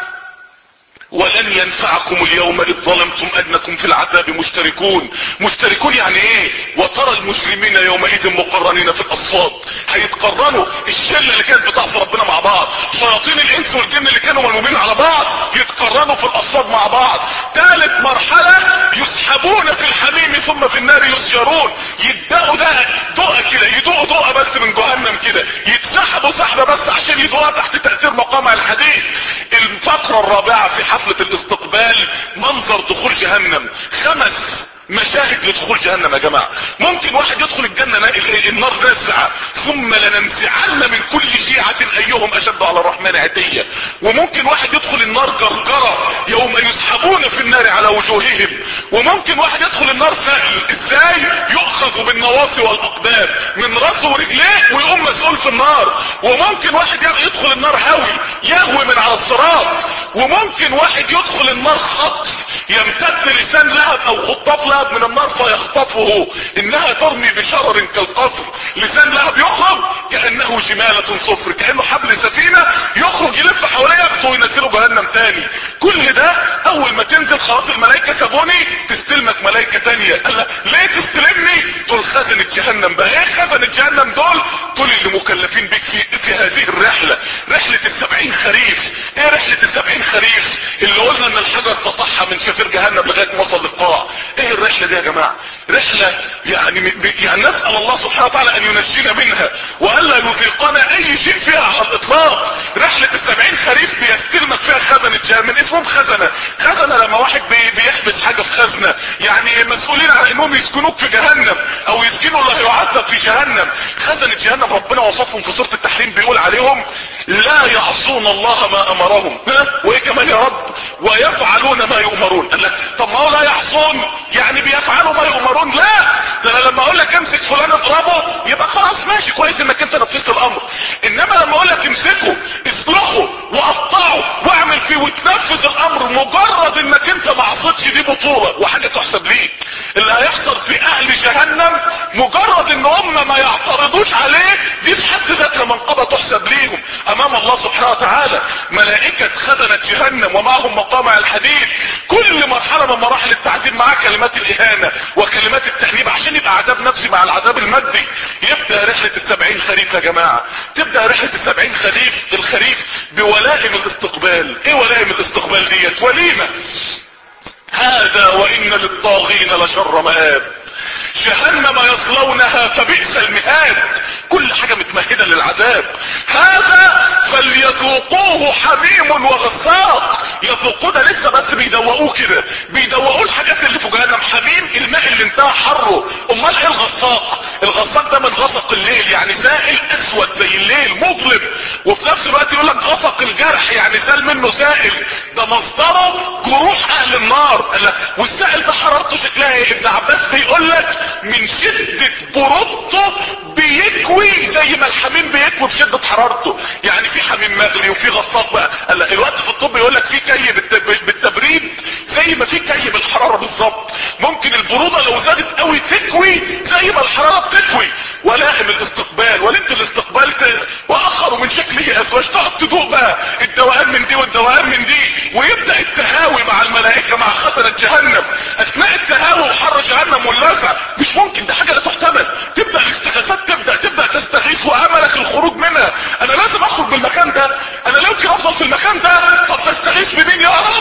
ولن ينفعكم اليوم اذ ظلمتم انكم في العذاب مشتركون. مشتركون يعني ايه؟ وترى المجرمين يومئذ مقرنين في الاصفاد. هيتقرنوا الشله اللي كانت بتعصي ربنا مع بعض، شياطين الانس والجن اللي كانوا ملمومين على بعض يتقرنوا في الاصفاد مع بعض. ثالث مرحله يسحبون في الحميم ثم في النار يسجرون. يدقوا ده دقه كده، يدقوا دقه بس من جهنم كده، يتسحبوا سحبه بس عشان يدقوها تحت تاثير مقامع الحديد. الفقره الرابعه في حفلة الاستقبال منظر دخول جهنم. خمس مشاهد لدخول جهنم يا جماعة. ممكن واحد يدخل الجنة النار نزعة ثم لننزعن من كل شيعة ايهم اشد على الرحمن عتية. وممكن واحد يدخل النار جرجرة يوم يسحبون في النار على وجوههم. وممكن واحد يدخل النار سهل ازاي؟ يؤخذ بالنواصي والاقدام من راسه ورجليه ويقوم مسؤول في النار. وممكن واحد يدخل النار هوي يهوي من على الصراط. وممكن واحد يدخل النار خطف، يمتد لسان لهب او خطاف لهب من النار فيخطفه. انها ترمي بشرر كالقصر. لسان لهب يخرج كانه جمالة صفر، كانه حبل سفينة يخرج يلف حواليه ياخده وينزله جهنم تاني. كل ده اول ما تنزل خلاص الملائكة سابوني تستلمك ملائكة تانية. قال ليه تستلمني؟ دول خزنة جهنم. بقى ايه خزنة جهنم دول؟ دول اللي مكلفين بك في, في هذه الرحلة، رحلة السبعين خريف. ايه رحلة السبعين خريف اللي قلنا ان الحجر قطعها من شفير جهنم لغاية ما وصل للقاع. ايه الرحلة دي يا جماعة؟ رحلة يعني يعني نسأل الله سبحانه وتعالى ان ينجينا منها والا يذيقنا اي شيء فيها على الاطلاق. رحلة السبعين خريف بيستلمك فيها خزنة جهنم. اسمهم خزنة. خزنة لما واحد بي بيحبس حاجة في خزنة، يعني مسؤولين عن انهم يسكنوك في جهنم او يسكنوا اللي هيعذب في جهنم. خزنة جهنم ربنا وصفهم في سورة التحريم، بيقول عليهم لا يعصون الله ما امرهم، وايه كمان يا رب؟ ويفعلون ما يؤمرون. قال لك طب ما هو لا يعصون يعني بيفعلوا ما يؤمرون؟ لا، ده انا لما اقول لك امسك فلان اضربه يبقى خلاص ماشي كويس انك انت نفذت الامر، انما لما اقول لك امسكه اصلحه وقطعه واعمل فيه وتنفذ الامر مجرد انك انت ما عصيتش، دي بطولة وحاجة تحسب ليك. اللي هيحصل في اهل جهنم مجرد ان هم ما يعترضوش عليه دي في حد ذاتها منقبة تحسب ليهم امام الله سبحانه وتعالى. ملائكة خزنة جهنم ومعهم مقامع الحديد، كل مرحلة من مراحل التعذيب معاه كلمات الاهانة وكلمات التأنيب عشان يبقى عذاب نفسي مع العذاب المادي. يبدأ رحلة السبعين خريف يا جماعة، تبدأ رحلة السبعين خريف الخريف بولائم الاستقبال. ايه ولائم الاستقبال ديت؟ وليمة. هذا وان للطاغين لشر مآب، جهنم يصلونها فبئس المهاد. كل حاجة متمهدة للعذاب. هذا فليذوقوه حميم وغساق. يذوقوه ده لسه بس بيدوقوه كده، بيدوقوه الحاجات اللي في جهنم. حميم الماء اللي انتهى حره. امال ايه الغساق؟ الغساق ده من غسق الليل، يعني سائل اسود زي الليل مظلم، وفي نفس الوقت يقول لك غسق الجرح يعني سال منه سائل. ده مصدره جروح اهل النار. والسائل ده حرارته شكلها ايه؟ ابن عباس بيقول لك من شدة برودته بيكوي زي ما الحميم بيكوي بشدة حرارته. يعني في حميم مغلي وفي غساق بقى. الوقت في الطب يقول لك في كي بالتبريد زي ما في كي بالحرارة بالظبط. ممكن البرودة لو زادت قوي تكوي زي ما الحرارة بتكوي. ولائم الاستقبال، وليمة الاستقبال واخر من شكله ازواج. تقعد تدوق بقى الدوام من دي والدوام من دي، ويبدأ التهاوي مع الملائكة مع خطرة جهنم اثناء التهاوي وحر جهنم واللسع. مش ممكن، ده حاجة لا تحتمل. تبدأ الاستغاثات، تبدأ تبدأ تستغيث واملك الخروج منها. انا لازم اخرج من المكان ده، انا لا يمكن افضل في المكان ده. طب تستغيث بمين يا رب؟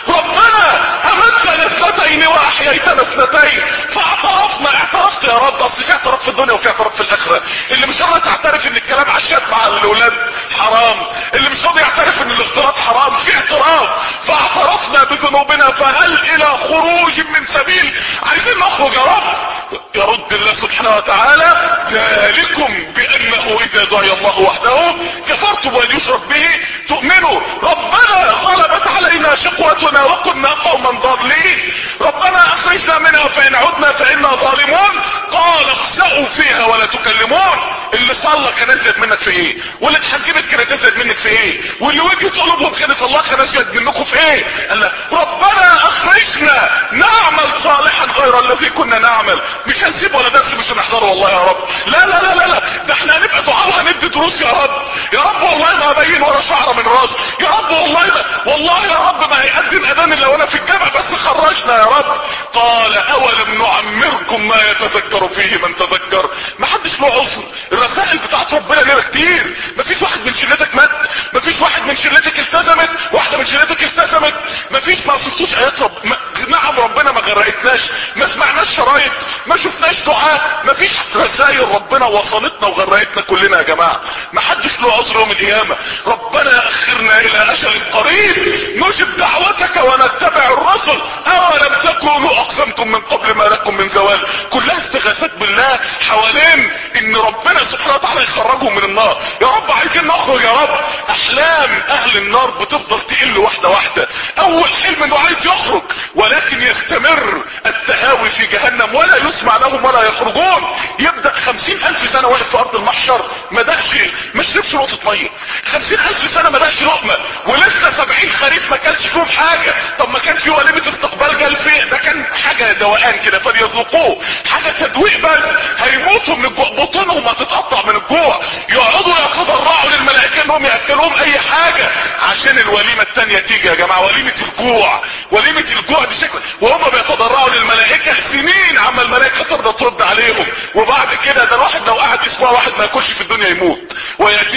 ربنا امتنا اثنتين واحييتنا اثنتين فاعترفنا. اعترفت يا رب، اصل في اعتراف في الدنيا وفي اعتراف في الاخرة. اللي مش راضي تعترف ان الكلام عشات مع الاولاد حرام، اللي مش راضي يعترف ان الاختلاط حرام، في اعتراف. فاعترفنا بذنوبنا فهل الى خروج من سبيل؟ عايزين نخرج يا رب. يرد الله سبحانه وتعالى ذلكم بانه اذا دعي الله وحده كفرتم وان يشرك به تؤمنوا. ربنا غلبت علينا شقوتنا وكنا قوما ضالين، ربنا اخرجنا منها فان عدنا فانا ظالمون. قال اخسئوا فيها ولا تكلمون. اللي صلى كان ازيد منك في ايه؟ واللي اتحجبت كانت ازيد منك في ايه؟ واللي وجهت قلوبهم كانت الله كان ازيد منكم في ايه؟ قال ربنا اخرجنا نعمل صالحا غير الذي كنا نعمل. مش هنسيب ولا درس مش هنحضره والله يا رب. لا لا لا لا لا، ده احنا هنبقى دعاء وهندي دروس يا رب. يا رب والله ما ابين ولا شعره من راس. يا رب والله ما والله يا رب ما هيأذن اذان الا وانا في الجامع، بس خرجنا يا رب. قال اولم نعمركم ما يتذكر فيه من تذكر. ما حدش له عذر. الرسائل بتاعت ربنا لنا كتير. ما فيش واحد من شلتك مات، ما فيش واحد من شلتك التزمت، واحده من شلتك التزمت، ما فيش ما شفتوش ايات رب ما... نعم ربنا ما غرقتناش، ما سمعناش شرايط، ما شفناش دعاء، ما فيش رسائل ربنا وصلتنا وغرقتنا كلنا يا جماعه. ما حدش له عذر يوم القيامه. ربنا اخرنا الى اجل قريب نجب دعوتك ونتبع الرسل اولم تكونوا اقسمتم من قبل ما لكم من زوال. كلها استغاثات بالله حوالين ان ربنا سبحانه وتعالى يخرجهم من النار. يا رب عايزين نخرج يا رب. احلام اهل النار بتفضل تقل واحده واحده. اول حلم انه عايز يخرج ولكن يستمر التهاوي في جهنم ولا يسمع لهم ولا يخرجون. يبدأ خمسين الف سنة واقف في ارض المحشر ما دقش ما شربش نقطة مية. خمسين الف سنة ما دقش لقمة، ولسه سبعين خريف ما كانش فيهم حاجة. طب ما كان في وليمة استقبال جال فيه، ده كان حاجة دوقان كده فليذوقوه، حاجة تدويق بس. هيموتوا من الجوع، بطونهم هتتقطع من الجوع. يقعدوا يتضرعوا للملائكة انهم يأكلوهم اي حاجة عشان الوليمة التانية تيجي يا جماعة. وليمة الجوع، وليمة الجوع دي شكل، وهم بيتضرعوا للملائكة سنين عما الملائكة ترضى ترد عليهم. وبعد كده ده الواحد لو قعد اسبوع واحد ما ياكلش في الدنيا يموت، ويأتيه الموت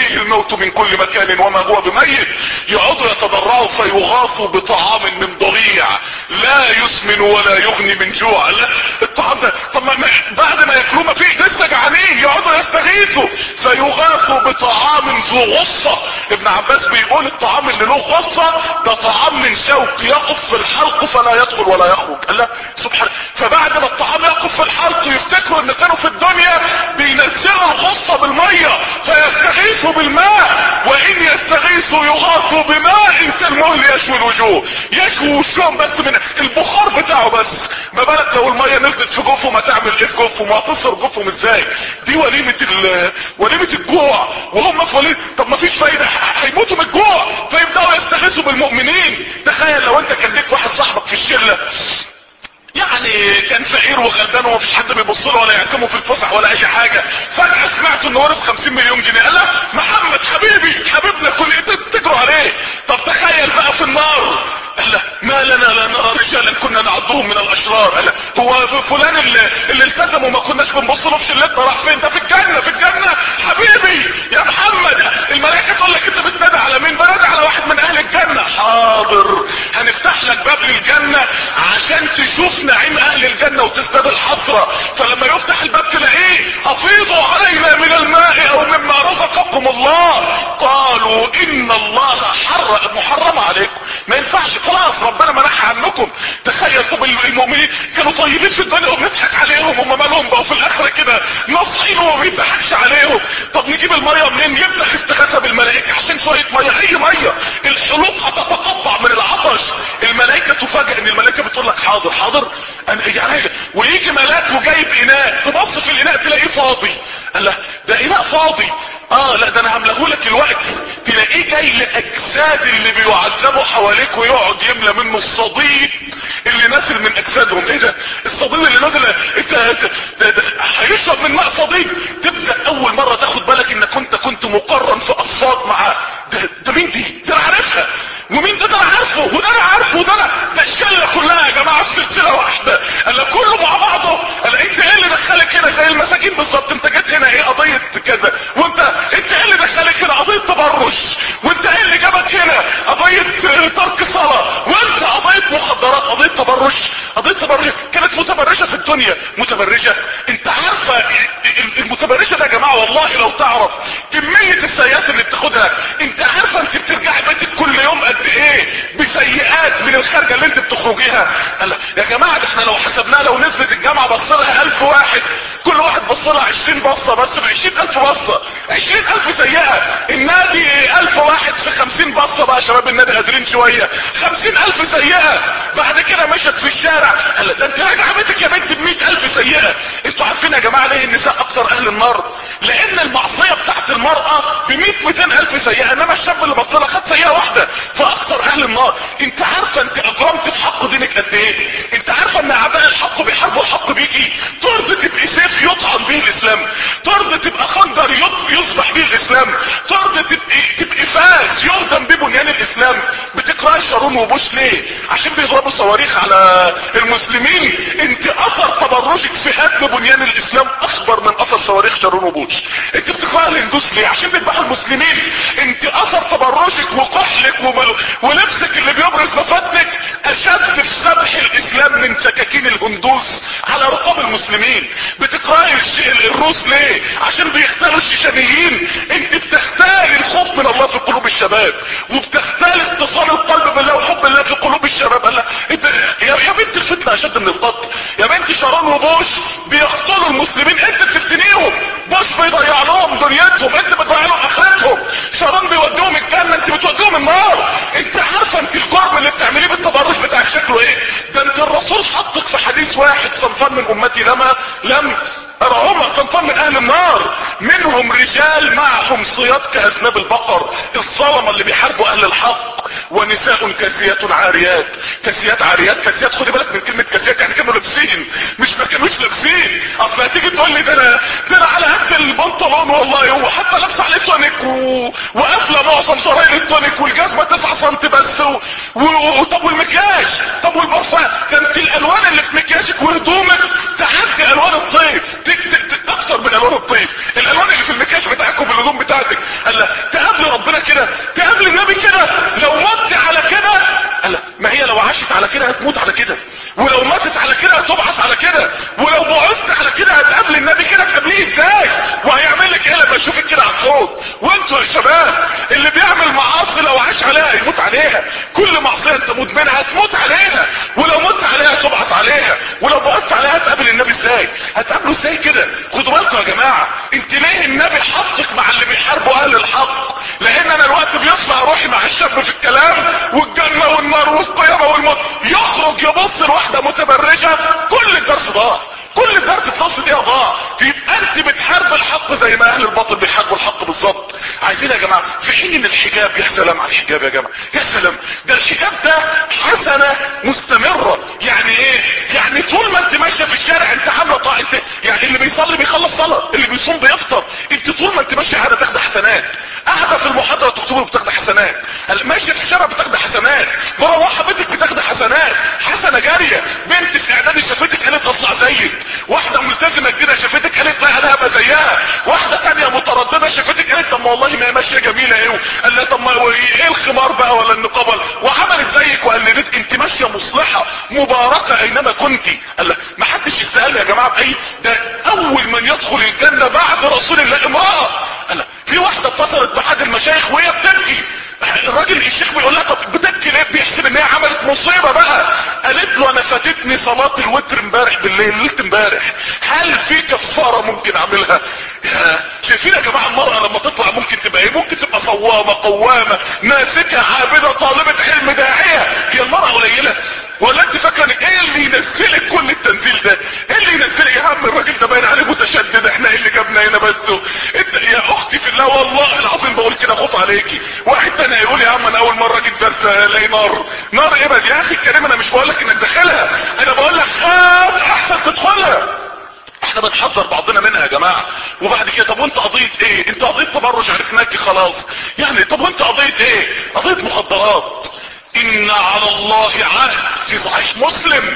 الموت من كل مكان وما هو بميت. يقعدوا يتضرعوا فيغاثوا بطعام من ضريع لا يسمن ولا يغني من جوع. لا الطعام ده طب ما بعد ما ياكلوه ما فيه لسه جعانين، يقعدوا يستغيثوا فيغاثوا بطعام ذو غصة. ابن عباس بيقول الطعام اللي له غصة ده طعام من شوك يقف في الحلق فلا يدخل ولا يخرج. قال لا سبحان. فبعد ما الطعام يقف في الحلق يفتكروا ان كانوا في الدنيا بينزلوا الغصة بالمية فيستغيثوا بالماء، وان يستغيثوا يغاثوا بماء كالمهل يشوي الوجوه. يشوي وشهم بس من البخار بتاعه بس، ما بالك لو المية نزلت في جوفهم هتعمل ايه في جوفهم وهتصر جوفهم ازاي؟ دي وليمة ال وليمة الجوع وهم في وليمة. طب ما فيش فايدة، هيموتوا من الجوع فيبدأوا يستغيثوا بالمؤمنين. تخيل لو انت كان ليك واحد صاحبك في الشلة يعني كان فقير وغلبان ومفيش حد بيبص له ولا يعزمه في الفسح ولا اي حاجه، فجاه سمعت انه ورث خمسين مليون جنيه. قال لا محمد حبيبي حبيبنا كل تجروا عليه. طب تخيل بقى في النار. قال لا ما لنا لا نرى رجالا كنا نعدهم من الاشرار. قال لا هو فلان اللي, اللي التزم وما كناش بنبص له في شلتنا راح فين؟ ده في الجنه. في الجنه حبيبي يا محمد. الملائكه تقول لك انت بتنادي على مين؟ بنادي على واحد من اهل الجنه. حاضر هنفتح لك باب للجنه عشان تشوف نعيم اهل الجنة وتزداد الحسرة. فلما يفتح الباب تلاقيه افيضوا علينا من الماء او مما رزقكم الله. قالوا ان الله حر محرم عليكم، ما ينفعش خلاص ربنا منح عنكم. تخيل طب المؤمنين كانوا طيبين في الدنيا وبنضحك عليهم، هم مالهم بقوا في الاخرة كده ناصحين وما بيضحكش عليهم. طب نجيب المية منين؟ يبدأ الاستغاثة بالملائكة عشان شوية مية، اي مية. الحلوق هتتقطع من العطش. الملائكة تفاجئ ان الملائكة بتقول لك حاضر حاضر أنا يعني. ويجي ملاك وجايب اناء، تبص في الاناء تلاقيه فاضي. قال لا ده اناء فاضي. اه لا ده انا هملهولك الوقت. تلاقيه جاي لاجساد اللي بيعذبوا حواليك ويقعد يملى منه الصديد اللي نازل من اجسادهم. ايه ده الصديد اللي نازل؟ انت هيشرب من ماء صديد. تبدأ اول مرة تاخد بالك انك كنت كنت مقرن في اصفاد معاه. ده, ده مين دي؟ ده انا عارفها. ومين ده؟ ده انا عارفه وده انا عارفه وده انا. ده الشله كلها يا جماعه في سلسله واحده. قال كله مع بعضه. قال انت ايه اللي دخلك هنا؟ زي المساجين بالظبط. انت جيت هنا ايه؟ قضيه كذا. وانت انت ايه اللي دخلك هنا؟ قضيه تبرج. وانت ايه اللي جابك هنا؟ قضيه ترك صلاه. وانت قضيه مخدرات. قضيه تبرج. قضيه تبرج. كانت متبرجه في الدنيا. متبرجه. انت عارفه المتبرجه ده يا جماعه والله لو تعرف كميه السيئات اللي بتاخدها. انت عارفه انت بترجعي بيتك كل يوم قد ايه بسيئات من الخارجه اللي انت بتخرجيها؟ قال يا جماعه ده احنا لو حسبناها لو نزلت الجامعه بص لها الف واحد كل واحد بص لها عشرين بصه بس ب عشرين الف بصه عشرين الف سيئه. النادي الف واحد في خمسين بصه بقى شباب النادي قادرين شويه خمسين الف سيئه. بعد كده مشت في الشارع. قال ده انت راجعه بيتك يا بنت ب مئة الف سيئه. انتوا عارفين يا جماعه ليه النساء اكثر اهل النار؟ لان المعصيه بتاعت المراه ب مئة مئتين الف سيئه، انما الشاب اللي بص لها خد سيئه واحده فاكثر اهل النار. انت عارفه انت اجرمت في حق دينك قد ايه؟ انت عارفه ان اعداء الحق بيحاربوا الحق بيجي؟ ترضى تبقى سيف يطعن به الاسلام؟ ترضى تبقى خنجر يصبح به الاسلام؟ ترضى تبقى تبقى فاس يهدم به بنيان الاسلام؟ بتكره شارون وبوش ليه؟ عشان بيضربوا صواريخ على المسلمين. انت اثر تبرجك في هدم بنيان الاسلام اكبر من اثر صواريخ شارون وبوش. انت بتكره الهندوس ليه؟ عشان بيذبحوا المسلمين. انت اثر تبرجك وكحلك ولبسك اللي بيبرز مفاتك اشد في ذبح الاسلام من سكاكين الهندوس على رقاب المسلمين. بتكرهي الروس ليه؟ عشان بيختالوا الشيشانيين. انت بتختالي الخوف من الله في قلوب الشباب وبتختالي اتصال القلب بالله وحب الله في قلوب الشباب. قال انت يا, يا بنت الفتنه اشد من القتل. يا بنت شارون وبوش بيقتلوا المسلمين انت بتفتنيهم. بوش بيضيع لهم دنيتهم انت بتضيع لهم اخرتهم. شارون بيوديهم الجنه انت بتوديهم النار. انت عارفه انت الجرم اللي بتعمليه بالتبرج بتاعك شكله ايه؟ ده انت الرسول حطك في حديث واحد صنفان من امتي لما لم ارعوما. صنفان من اهل النار منهم رجال معهم صياد كاذناب البقر الظلمه اللي بيحاربوا اهل الحق، ونساء كاسيات عاريات. كاسيات عاريات. كاسيات خدي بالك من كلمه كاسيات يعني كانوا لابسين مش ما كانوش لابسين. اصل هتيجي تقول لي ده انا ده انا على قد البنطلون والله هو حتى لابس عليه تونيك و... وقافله معظم زراير التونيك والجزمه تسعة سم بس و... و... طب والمكياج؟ طب والبرفان؟ ده انت الالوان اللي في مكياجك وهدومك تعدي الوان الطيف ت... ت... ت... اكتر من الوان الطيف. الالوان اللي في المكياج بتاعك وبالهدوم بتاعتك. قال لا تقابل عليها، كل معصية انت مدمنها هتموت عليها، ولو مت عليها تبعث عليها، ولو بعثت عليها هتقابل النبي ازاي؟ هتقابله ازاي كده؟ خدوا بالكم يا جماعة، انت ليه النبي حطك مع اللي بيحاربوا اهل الحق؟ لان انا الوقت بيطلع روحي مع الشاب في الكلام والجنة والنار والقيامة والموت، يخرج يبص لواحدة متبرجة، كل الدرس ضاع، كل الدرس في نص دقيقة ضاع. يبقى انت بتحارب الحق زي ما اهل الباطل بيحاربوا الحق بالظبط. عايزين يا جماعة في حين ان الحجاب، يا سلام على الحجاب يا جماعة، يا سلام، ده الحجاب ده حسنة مستمرة. يعني ايه؟ يعني طول ما انت ماشية في الشارع انت عاملة طاعة، انت يعني اللي بيصلي بيخلص صلاة، اللي بيصوم بيفطر، انت طول ما انت ماشية قاعدة تاخد حسنات، قاعدة في المحاضرة تكتبه بتاخد حسنات، ماشية في الشارع بتاخد حسنات، مروحة بيتك بتاخد حسنات، حسنة جارية. بنت في اعدادي شافتك قالت اطلع زيك، واحدة ملتزمة جديدة شافتك قالت لا انا هبقى زيها، واحدة تانية مترددة شافتك قالت طب ما والله ما هي ماشية جميلة ايه، قال لها طب ما ايه الخمار بقى ولا النقاب، وعملت زيك وقلدت، انت ماشية مصلحة مباركة اينما كنتي. قال لها ما حدش يستاهل يا جماعة باي، ده اول من يدخل الجنة بعد رسول الله امرأة. قال لها في واحدة اتصلت بأحد المشايخ وهي بتبكي، الراجل الشيخ بيقول لها طب بتبكي ليه؟ بيحسب ان هي عملت مصيبة بقى. قالت له انا فاتتني صلاة الوتر امبارح بالليل، ليلة امبارح، هل في كفارة ممكن اعملها؟ شايفين يا جماعة المرأة لما تطلع ممكن تبقى ايه؟ ممكن تبقى صوامة، قوامة، ناسكة، عابدة، طالبة علم، داعية. هي المرأة قليلة؟ ولا انت فاكره ان ايه اللي ينزلك كل التنزيل ده؟ ايه اللي ينزلك يا عم؟ الراجل ده باين عليه متشدد، احنا ايه اللي جابنا هنا بس؟ انت يا اختي في الله والله العظيم بقول كده خوف عليكي. واحد تاني هيقول يا عم انا اول مره جيت درس الاقي نار، نار ايه بس يا اخي الكريم؟ انا مش بقول لك انك داخلها، انا بقول لك خاف احسن تدخلها. احنا بنحذر بعضنا منها يا جماعة. وبعد كده طب وانت قضية ايه؟ انت قضية تبرج عرفناكي خلاص يعني، طب وانت قضية ايه؟ قضية مخدرات. ان على الله عهد في صحيح مسلم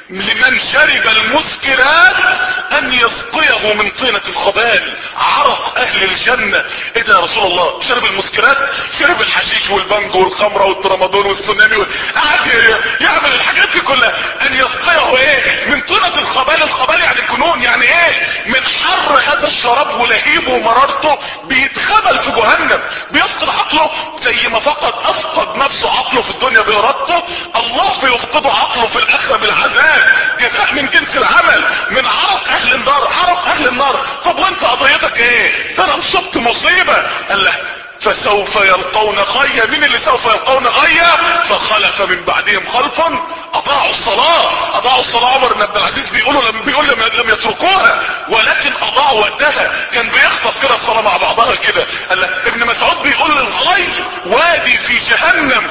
لمن شرب المسكرات ان يسقيه من طينة الخبال عرق اهل الجنة. ايه ده يا رسول الله؟ شرب المسكرات؟ شرب الحشيش والبنج والخمرة والترامادول والسونامي وال... قعد يعمل الحاجات دي كلها، ان يسقيه ايه؟ من طينة الخبال. الخبال يعني الجنون، يعني ايه؟ من حر هذا الشراب ولهيبه ومرارته بيتخبل في جهنم، بيفقد عقله زي ما فقد افقد نفسه عقله في الدنيا بارادته، الله بيفقده عقله في الاخره بالعذاب، جزاء من جنس العمل، من عرق اهل النار، عرق اهل النار. طب وانت قضيتك ايه؟ ده انا مصبت مصيبه. قال له فسوف يلقون غيا. مين اللي سوف يلقون غيا؟ فخلف من بعدهم خلف اضاعوا الصلاة. اضاعوا الصلاة عمر بن عبد العزيز بيقولوا لم بيقول لم, لم يتركوها ولكن اضاعوا وقتها، كان بيخطف كده الصلاة مع بعضها كده. قال ابن مسعود بيقول الغي وادي في جهنم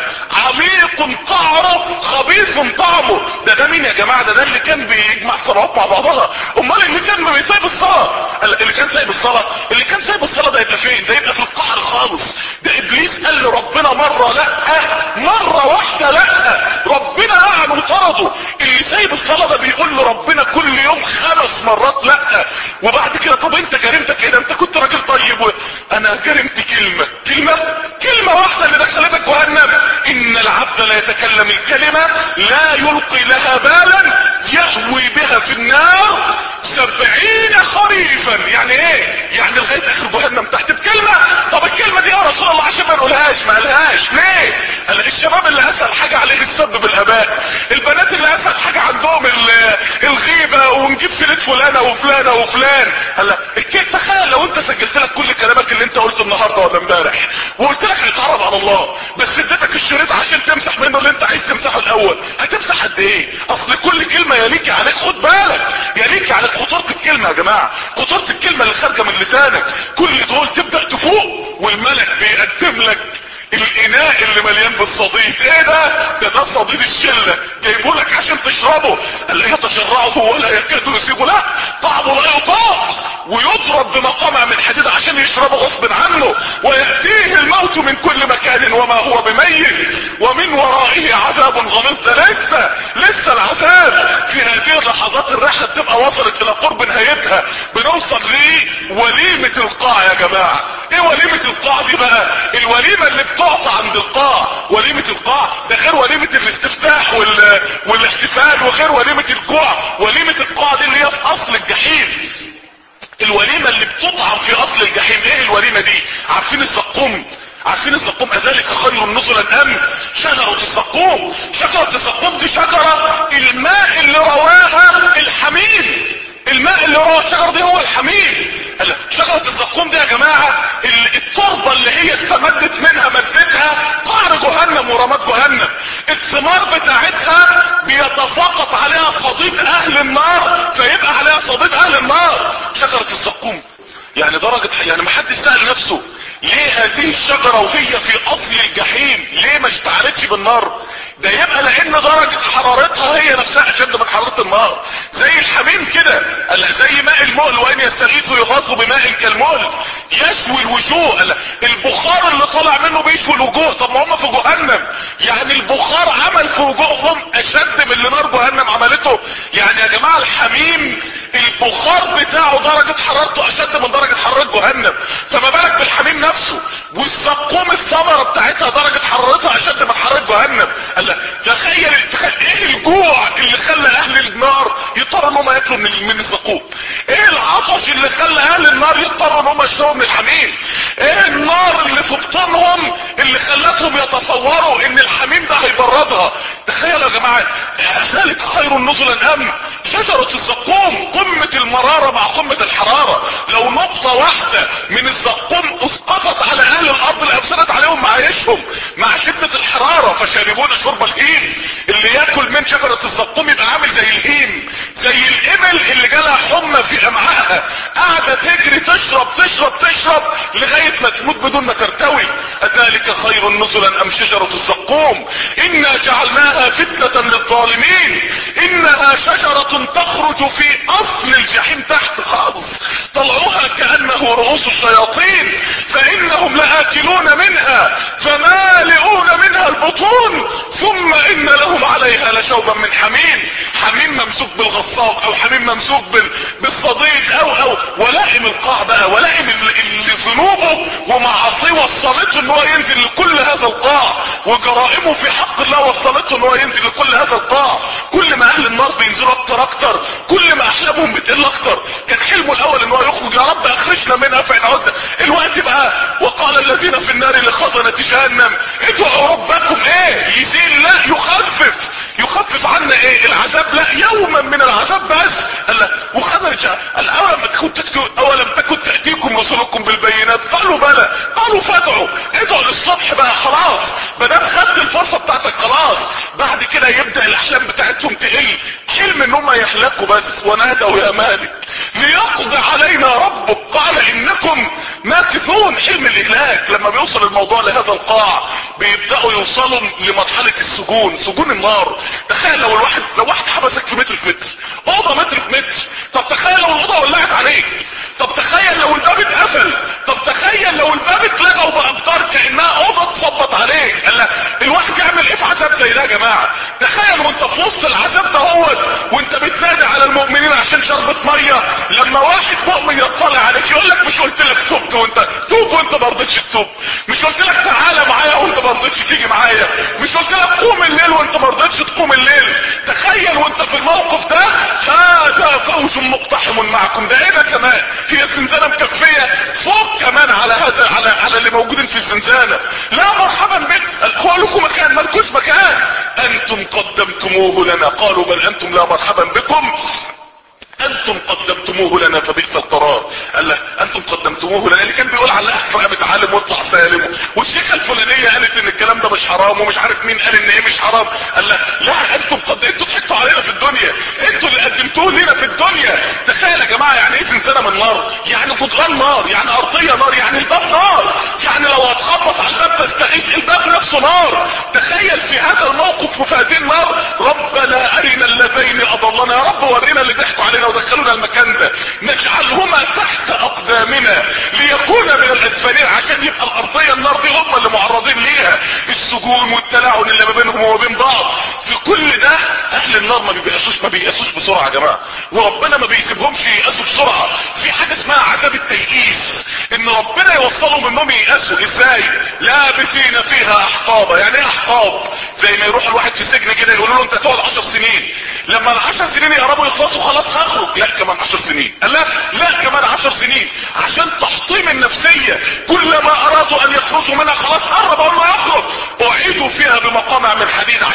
عميق قعره خبيث طعمه. ده ده مين يا جماعة؟ ده ده اللي كان بيجمع الصلوات مع بعضها. امال اللي كان بيسيب الصلاة، اللي كان سايب الصلاة اللي كان سايب الصلاة ده يبقى فين؟ ده يبقى في القعر خالص. ده ابليس قال لربنا مرة لا، مرة واحدة لا، ربنا لعن وطرده. اللي سايب الصلاة ده بيقول لربنا كل يوم خمس مرات لا. وبعد كده طب انت جريمتك ايه؟ ده انت كنت راجل طيب و... انا جرمت كلمة كلمة كلمة واحدة اللي دخلتك جهنم. ان العبد لا يتكلم الكلمة لا يلقي لها بالا يهوي بها في النار سبعين خريفا. يعني ايه؟ يعني لغاية اخر جهنم تحت بكلمة. طب الكلمة دي يا رسول الله عشان ما نقولهاش، ما قالهاش ليه؟ قال الشباب اللي اسهل حاجة عليه السب بالاباء، البنات اللي اسهل حاجة عندهم الغيبة ونجيب سيرة فلانة وفلانة وفلان. قال تخيل لو انت سجلت لك كل كلامك اللي انت قلته النهاردة ولا امبارح وقلت لك هنتعرض على الله، بس اديتك الشريط عشان تمسح منه اللي انت عايز تمسحه الاول، هتمسح قد ايه؟ اصل كل كلمة يليك عليك، خد بالك يليك عليك خطورة الكلمة يا جماعة، خطورة الكلمة اللي خارجة من لسانك. كل دول تبدأ تفوق والملك بيقدم لك الاناء اللي مليان بالصديد. ايه ده؟ ده ده صديد الشلة جايبه لك عشان تشربه. قال يتجرعه ولا يكاد يسيبه، لا طعمه لا يطاق، ويضرب بمقامع من حديد عشان يشربه غصب عنه، ويأتيه الموت من كل مكان وما هو بميت ومن ورائه عذاب غليظ. ده لسه لسه العذاب. في هذه اللحظات الرحلة بتبقى وصلت الى قرب نهايتها، بنوصل لوليمة القاع يا جماعة. ايه وليمة القاع دي بقى؟ الوليمة اللي بتعطى عند القاع. وليمة القاع ده غير وليمة الاستفتاح وال... والاحتفال، وغير وليمة الجوع. وليمة القاع دي اللي هي في اصل الجحيم، الوليمة اللي بتطعم في اصل الجحيم. ايه الوليمة دي؟ عارفين الزقوم؟ عارفين الزقوم اذلك خير نزلا ام شجرة الزقوم؟ شجرة الزقوم دي شجرة الماء اللي رواها الحميم، الماء اللي رواه الشجرة دي هو الحميم. شجرة الزقوم دي يا جماعة التربة اللي هي استمدت منها مدتها قعر جهنم ورماد جهنم. الثمار بتاعتها بيتساقط عليها صديد اهل النار فيبقى عليها صديد اهل النار. شجرة الزقوم يعني درجة، يعني ما حد سأل نفسه ليه هذه الشجرة وهي في اصل الجحيم ليه ما اشتعلتش بالنار؟ ده يبقى لان درجة حرارتها هي نفسها اشد من حرارة النار، زي الحميم كده، زي ماء المؤل وان يستغيثوا يغاثوا بماء كالمؤل يشوي الوجوه. البخار اللي طالع منه بيشوي الوجوه، طب ما هم في جهنم، يعني البخار عمل في وجوههم اشد من اللي نار جهنم عملته. يعني يا جماعة الحميم البخار بتاعه درجة حرارته اشد من درجة حرارة جهنم، فما بالك بالحميم نفسه. والزقوم الثمرة بتاعتها درجة حرارتها اشد من حرارة جهنم. تخيل تخيل ايه الجوع اللي خلى اهل النار يضطروا ان هم ياكلوا من من الزقوم؟ ايه العطش اللي خلى اهل النار يضطروا ان هم يشربوا من الحميم؟ ايه النار اللي في بطونهم اللي خلتهم يتصوروا ان الحميم ده هيبردها؟ تخيلوا يا جماعه، ذلك خير نزلا ام شجرة الزقوم. قمة المرارة مع قمة الحرارة، لو نقطة واحدة من الزقوم اسقطت على اهل الارض لافسدت عليهم معايشهم مع شدة الحرارة، فشاربون شرب الهيم. اللي ياكل من شجرة الزقوم يبقى عامل زي الهيم، زي الابل اللي جالها حمى في امعائها قاعدة تجري تشرب تشرب تشرب لغاية ما تموت بدون ما ترتوي. اذلك خير نزلا ام شجرة الزقوم؟ انا جعلناها فتنة للظالمين، انها شجرة تخرج في اصل الجحيم تحت خالص، طلعوها كأنه رؤوس الشياطين، فانهم لآكلون منها فمالئون منها البطون، ثم ان لهم عليها لشوبا من حميم. حميم ممسوك بالغصاب او حميم ممسوك بالصديد او او ولائم القاع بقى، ولائم اللي ذنوبه ومعاصيه وصلته ان هو ينزل لكل هذا القاع، وجرائمه في حق الله وصلته ان هو ينزل لكل هذا القاع. كل ما اهل النار بينزلوا اكتر اكتر كل ما احلامهم بتقل اكتر. كان حلمه الاول ان هو يخرج، يا رب اخرجنا منها فان عدنا. الوقت بقى وقال الذين في النار لخزنة جهنم ادعوا ربكم ايه يزيل، لا يخفف يخفف عنا ايه العذاب، لا يوما من العذاب بس. قال وخرج قال اولم تكن اولم تكن تاتيكم رسلكم بالبينات قالوا بلى قالوا فادعوا ادعوا للصبح بقى خلاص، ما دام خدت الفرصه بتاعتك خلاص. بعد كده يبدا الاحلام بتاعتهم تقل، حلم ان هم يهلكوا بس. ونادوا يا مالك ليقضي علينا ربك قال انكم ماكثون. حلم الاهلاك لما بيوصل الموضوع لهذا القاع بيبداوا يوصلوا لمرحله السجون، سجون النار. تخيل لو الواحد لو واحد حبسك في متر في متر، اوضه متر في متر، طب تخيل لو الاوضه ولعت عليك، طب تخيل لو الباب اتقفل، طب تخيل لو الباب اتلغى باقدار كانها اوضه اتظبط عليك. قال الواحد يعمل ايه في عذاب زي ده يا جماعه؟ تخيل وانت في وسط العذاب ده هو وانت بتنادي على المؤمنين عشان شربة ميه، لما واحد مؤمن يطلع عليك يقول لك مش قلت لك تبت وانت توب وانت ما رضيتش تتوب، مش قلت لك تعالى معايا وانت ما رضيتش تيجي معايا، مش قلت لك قوم الليل وانت ما رضيتش تقوم الليل. تخيل وانت في الموقف ده، هذا فوج مقتحم معكم. ده ايه ده كمان؟ هي الزنزانه مكفيه فوق كمان على هذا على على اللي موجودين في الزنزانه. لا مرحبا بك، هو لكم مكان مالكوش مكان، انتم قدمتموه لنا قالوا بل انتم لا مرحبا بكم انتم قدمتموه لنا فبئس القرار. قال له انتم قدمتموه لنا، اللي كان بيقول على احفر بتعلم واطلع سالم، والشيخه الفلانيه قالت ان الكلام ده مش حرام ومش عارف مين قال ان ايه مش حرام. قال له لا انتم قد انتوا ضحكتوا علينا في الدنيا، انتوا اللي قدمتوه لنا في الدنيا. تخيل يا جماعه يعني ايه زنزانه من نار، يعني جدران نار، يعني ارضيه نار، يعني الباب نار، يعني لو هتخبط على الباب تستغيث الباب نفسه نار. تخيل في هذا الموقف وفي هذه النار، ربنا ارنا اللذين اضلنا، يا رب ورينا اللي ضحكوا علينا ودخلونا المكان ده، نجعلهما تحت اقدامنا ليكون من الاسفلين، عشان يبقى الارضيه النار دي هم اللي معرضين ليها، السجون والتلاعن اللي ما بينهم وبين بعض. في كل ده اهل النار ما بييأسوش ما بييأسوش بسرعه يا جماعه، وربنا ما بيسيبهمش ييأسوا بسرعه. في حاجه اسمها عذاب التيئيس، ان ربنا يوصلهم انهم ييأسوا ازاي؟ لابثين فيها احقابا. يعني ايه احقاب؟ زي ما يروح الواحد في سجن كده يقولوا له انت تقعد عشر سنين، لما العشر سنين يقربوا يخلصوا خلاص هخرج، لا كمان عشر سنين، قال لا لا كمان عشر سنين، عشان تحطيم النفسية. كلما ارادوا ان يخرجوا منها خلاص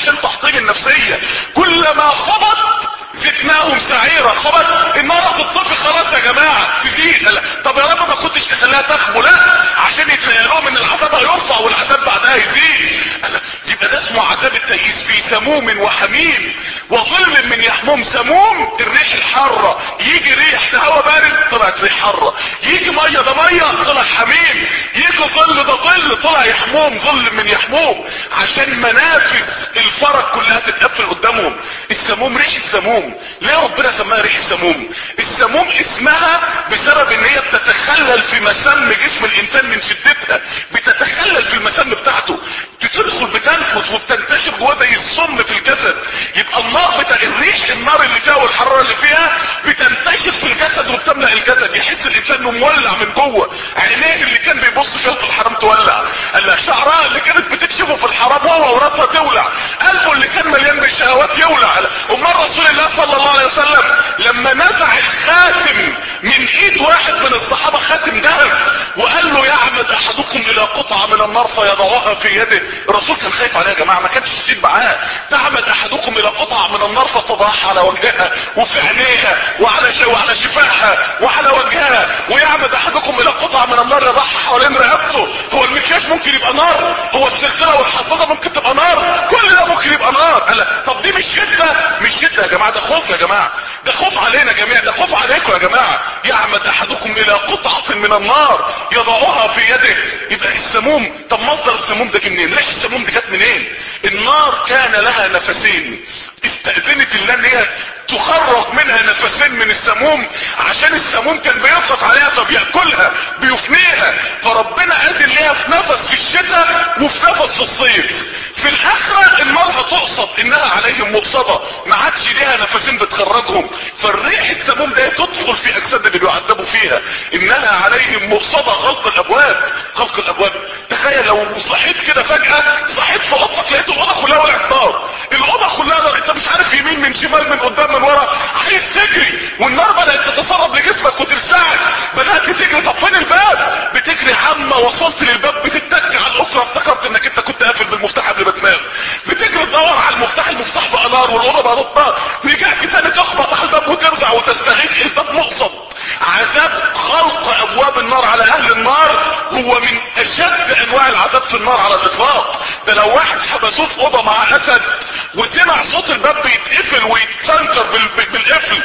عشان تحطيم النفسية. كلما خبط زدناهم سعيرا. خبط النار هتطفي خلاص يا جماعة تزيد. طب يا رب ما كنتش تخليها تخبو؟ لا، عشان يتهيألهم ان العذاب هيرفع والعذاب بعدها يزيد. يبقى ده اسمه عذاب التيئيس. في سموم وحميم وظل من يحموم. سموم الريح الحارة، يجي ريح ده هوا بارد طلعت ريح حارة، يجي مية ده مية طلع حميم، يجي ظل ده ظل طلع يحموم، ظل من يحموم، عشان منافذ الفرج كلها تتقفل قدامهم. السموم ريح السموم. ليه ربنا سماها ريح السموم؟ السموم اسمها بسبب ان هي بتتخلل في مسام جسم الانسان من شدتها، بتتخلل في المسام بتاعته، بتدخل بتنفذ وبتنتشر جواه زي السم في الجسد. يبقى النار بتاع الريح، النار اللي فيها والحرارة اللي فيها بتنتشر في الجسد وبتملأ الجسد. يحس الانسان انه مولع من جوه. عينيه اللي كان بيبص فيها في الحرام تولع، شعرها اللي كانت بتكشفه في الحرام هو وراسها تولع، قلبه اللي كان مليان بالشهوات يولع. امال رسول الله صلى الله عليه وسلم لما نزع الخاتم من ايد واحد من الصحابة، خاتم ذهب، وقال له يعمد احدكم الى قطعة من النار فيضعها في يده. الرسول كان خايف عليها يا جماعة، ما كانش شديد معاه. تعمد احدكم الى قطعة من النار فتضعها على وجهها وفي عينيها وعلى شو وعلى شفاهها وعلى وجهها، ويعمد احدكم الى قطعة من النار يضعها حوالين رقبته. هو المكياج ممكن يبقى نار؟ هو السلسلة والحصاصة ممكن تبقى نار؟ كل ده ممكن يبقى نار. قال طب دي مش شدة؟ مش شدة يا جماعة، ده خوف يا جماعة، ده خوف علينا جميعا، ده خوف عليكم يا جماعة. يعمد احدكم الى قطعة من النار يضعها في يده. يبقى السموم، طب مصدر السموم ده منين؟ ريح السموم دي جت منين؟ النار كان لها نفسين، استأذنت الله ان هي تخرج منها نفسين من السموم، عشان السموم كان بيضغط عليها فبيأكلها بيفنيها. فربنا اذن ليها في نفس في الشتاء وفي نفس في الصيف. في الاخرة النار هتقصد انها عليهم مقصدة، ما عادش ليها نفسين بتخرجهم. فالريح السموم ده تدخل في اجساد اللي بيعذبوا فيها. انها عليهم مقصدة. غلق الابواب، غلق الابواب. تخيل لو صحيت كده فجأة، صحيت في اوضتك لقيت الاوضة كلها ولعت نار، الاوضة كلها نار، انت مش عارف يمين من شمال من قدام من ورا، عايز تجري، والنار بدأت تتسرب لجسمك وتلسعك، بدأت تجري. طب فين الباب؟ بتجري عما وصلت للباب بتتك على الاخرى، افتكرت انك انت كنت قافل بالمفتاح قبل ما تنام، بتجري تدور على المفتاح، المفتاح بقى نار والاوضه بقى نار، رجعت تاني تخبط على الباب وترزع وتستغيث، الباب مقصد. عذاب خلق ابواب النار على اهل النار هو من اشد انواع العذاب في النار على الاطلاق. ده لو واحد حبسوه في اوضه مع اسد وسمع صوت الباب بيتقفل ويتسنكر بالقفل،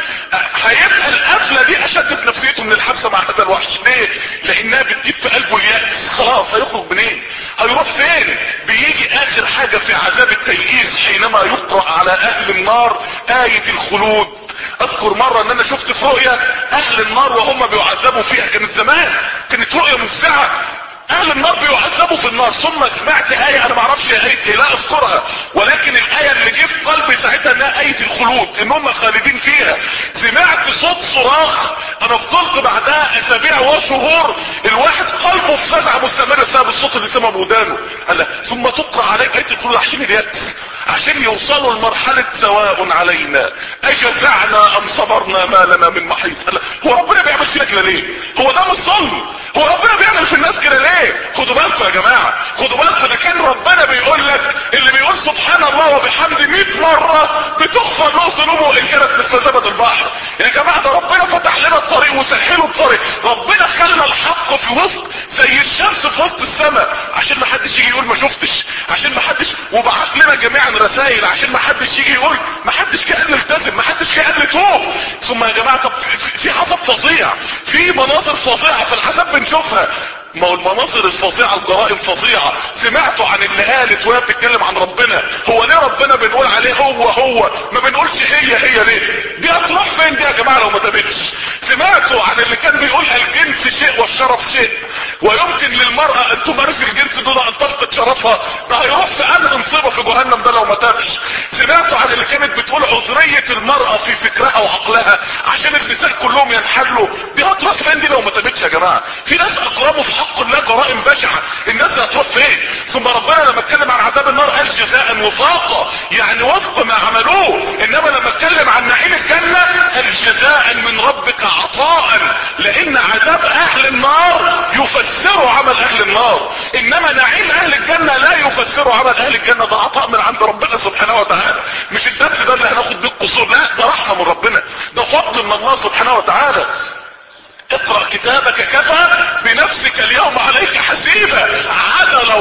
هيبقى القفله دي اشد في نفسيته من الحبسه مع هذا الوحش. ليه؟ لانها بتجيب في قلبه اليأس. خلاص هيخرج منين؟ هيروح فين؟ بيجي اخر حاجه في عذاب التيئيس حينما يقرأ على اهل النار آية الخلود. اذكر مرة ان انا شفت في رؤية اهل النار وهم بيعذبوا فيها، كانت زمان، كانت رؤية مفزعة. اهل النار بيعذبوا في النار، ثم سمعت آية انا معرفش آية ايه، لا اذكرها، ولكن الآية اللي جه في قلبي ساعتها انها آية الخلود، ان هم خالدين فيها. سمعت صوت صراخ، انا فضلت بعدها اسابيع وشهور الواحد قلبه في فزع مستمر بسبب الصوت اللي سمعه بودانه. قال ثم تقرأ عليك آية الخلود عشان اليأس، عشان يوصلوا لمرحلة سواء علينا اجزعنا ام صبرنا ما لنا من محيص. هو ربنا بيعمل فينا كده ليه؟ هو ده مش ظلم؟ هو ربنا بيعمل في الناس كده ليه؟ خدوا بالكم يا جماعة، خدوا بالكم، ده كان ربنا بيقول لك، اللي بيقول سبحان الله وبحمده مئة مرة بتغفر له ذنوبه ان كانت مثل زبد البحر. يا جماعة ده ربنا فتح لنا الطريق وسهله الطريق، ربنا خلى الحق في وسط زي الشمس في وسط السماء، عشان ما حدش يجي يقول ما شفتش، عشان ما حدش، وبعت لنا جميعا رسائل عشان ما حدش يجي يقول ما حدش كان التزم، ما حدش كان يتوب. ثم يا جماعة طب في, في عذاب فظيع، في مناظر فظيعة في العذاب بنشوفها. ما هو المناظر الفظيعة الجرائم فظيعة. سمعتوا عن اللي قالت وهي بتتكلم عن ربنا هو ليه ربنا بنقول عليه هو هو ما بنقولش هي هي ليه؟ دي هتروح فين دي يا جماعة لو ما تابتش؟ سمعتوا عن اللي كان بيقول الجنس شيء والشرف شيء، ويمكن للمرأة ان تمارس الجنس دون ان تفقد شرفها؟ ده هيروح في انهي نصيبة في جهنم ده لو ما تابش. سمعتوا عن اللي كانت بتقول عذرية المرأة في فكرها وعقلها عشان النساء كلهم ينحلوا؟ دي هتروح فين دي لو ما تابتش يا جماعة؟ في ناس اقربوا في حق الله جرائم بشعة، الناس هتروح فين؟ ثم ربنا لما اتكلم عن عذاب النار قال جزاء وفاقة، يعني وفق ما عملوه. انما لما اتكلم عن نعيم الجنة قال جزاء من ربك عطاء، لان عذاب اهل النار يفسر عمل اهل النار، انما نعيم اهل الجنة لا يفسر عمل اهل الجنة، ده عطاء من عند ربنا سبحانه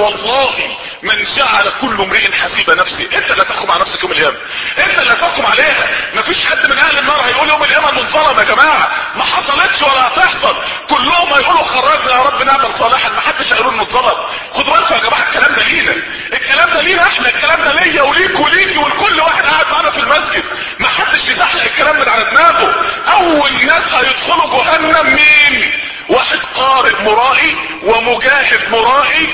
والله من جعل كل امرئ حسيب نفسه. انت اللي هتحكم على نفسك يوم القيامه، انت اللي هتحكم عليها. مفيش حد من اهل النار هيقول يوم القيامه انه اتظلم. يا جماعه ما حصلتش ولا هتحصل. كلهم هيقولوا خرجنا يا رب نعمل صالحا، ما حدش هيقول انه اتظلم. خدوا بالكم يا جماعه، الكلام ده لينا، الكلام ده لينا احنا، الكلام ده ليا وليك وليكي ولكل واحد قاعد معانا في المسجد. ما حدش يزحلق الكلام من على دماغه. اول ناس هيدخلوا جهنم مين؟ واحد قارئ مرائي ومجاهد مرائي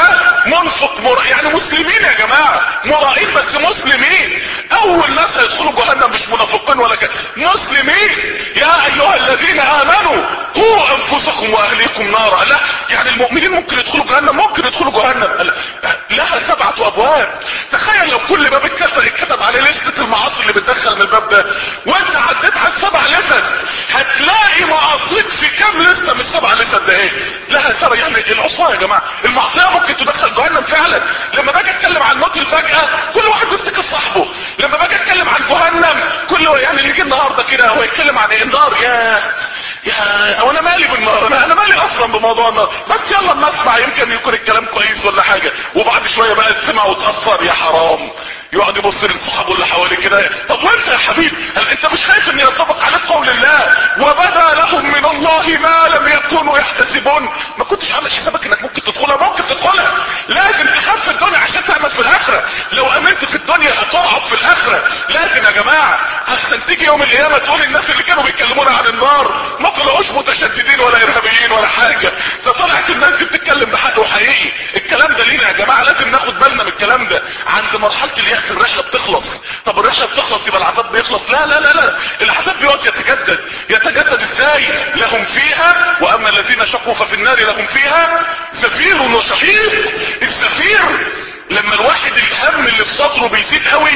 ومنفق مرائي، يعني مسلمين يا جماعة، مرائين بس مسلمين. اول ناس هيدخلوا جهنم مش منافقين ولا كده، مسلمين. يا ايها الذين امنوا قوا انفسكم واهليكم نارا. لا يعني المؤمنين ممكن يدخلوا جهنم، ممكن يدخلوا جهنم لها سبعة ابواب. تخيل لو كل باب اتكتب عليه لستة المعاصي اللي بتدخل من الباب ده، وانت عديت على السبع لست، هتلاقي معاصيك في كام لستة من السبع لست ده ايه؟ لها سبع. يعني العصاة يا جماعة المعصية ممكن تدخل جهنم فعلا. لما باجي اتكلم عن موت الفجأة كل واحد بيفتكر صاحبه. لما باجي اتكلم عن جهنم كل يعني اللي يجي النهارده كده هو يتكلم عن ايه؟ النار. يا يا وانا مالي بالنار، انا انا مالي اصلا بموضوع النار. بس يلا اما اسمع يمكن يكون الكلام كويس ولا حاجة. وبعد شوية بقى تسمع وتأثر، يا حرام. يقعد يبص لصحابه اللي حواليه كده، طب وانت يا حبيبي هل انت مش خايف ان ينطبق عليك قول الله وبدا لهم من الله ما لم يكونوا يحتسبون؟ ما كنتش عامل حسابك انك ممكن تدخلها، ممكن تدخلها. لازم تخاف في الدنيا عشان تعمل في الاخره. لو امنت في الدنيا هترعب في الاخره. لازم يا جماعه احسن تيجي يوم القيامه تقول الناس اللي كانوا بيتكلمونا عن النار ما طلعوش متشددين ولا ارهابيين ولا حاجه، ده طلعت الناس دي بتتكلم بحق وحقيقي. الكلام ده لينا يا جماعه، لازم ناخد بالنا من الكلام ده. عند مرحله اليأس الرحله بتخلص. طب الرحله بتخلص يبقى العذاب بيخلص؟ لا لا لا لا، العذاب بيقعد يتجدد. يتجدد ازاي؟ لهم فيها، واما الذين شقوا ففي النار لهم فيها زفير وشهيق. الزفير لما الواحد الهم اللي في صدره بيزيد قوي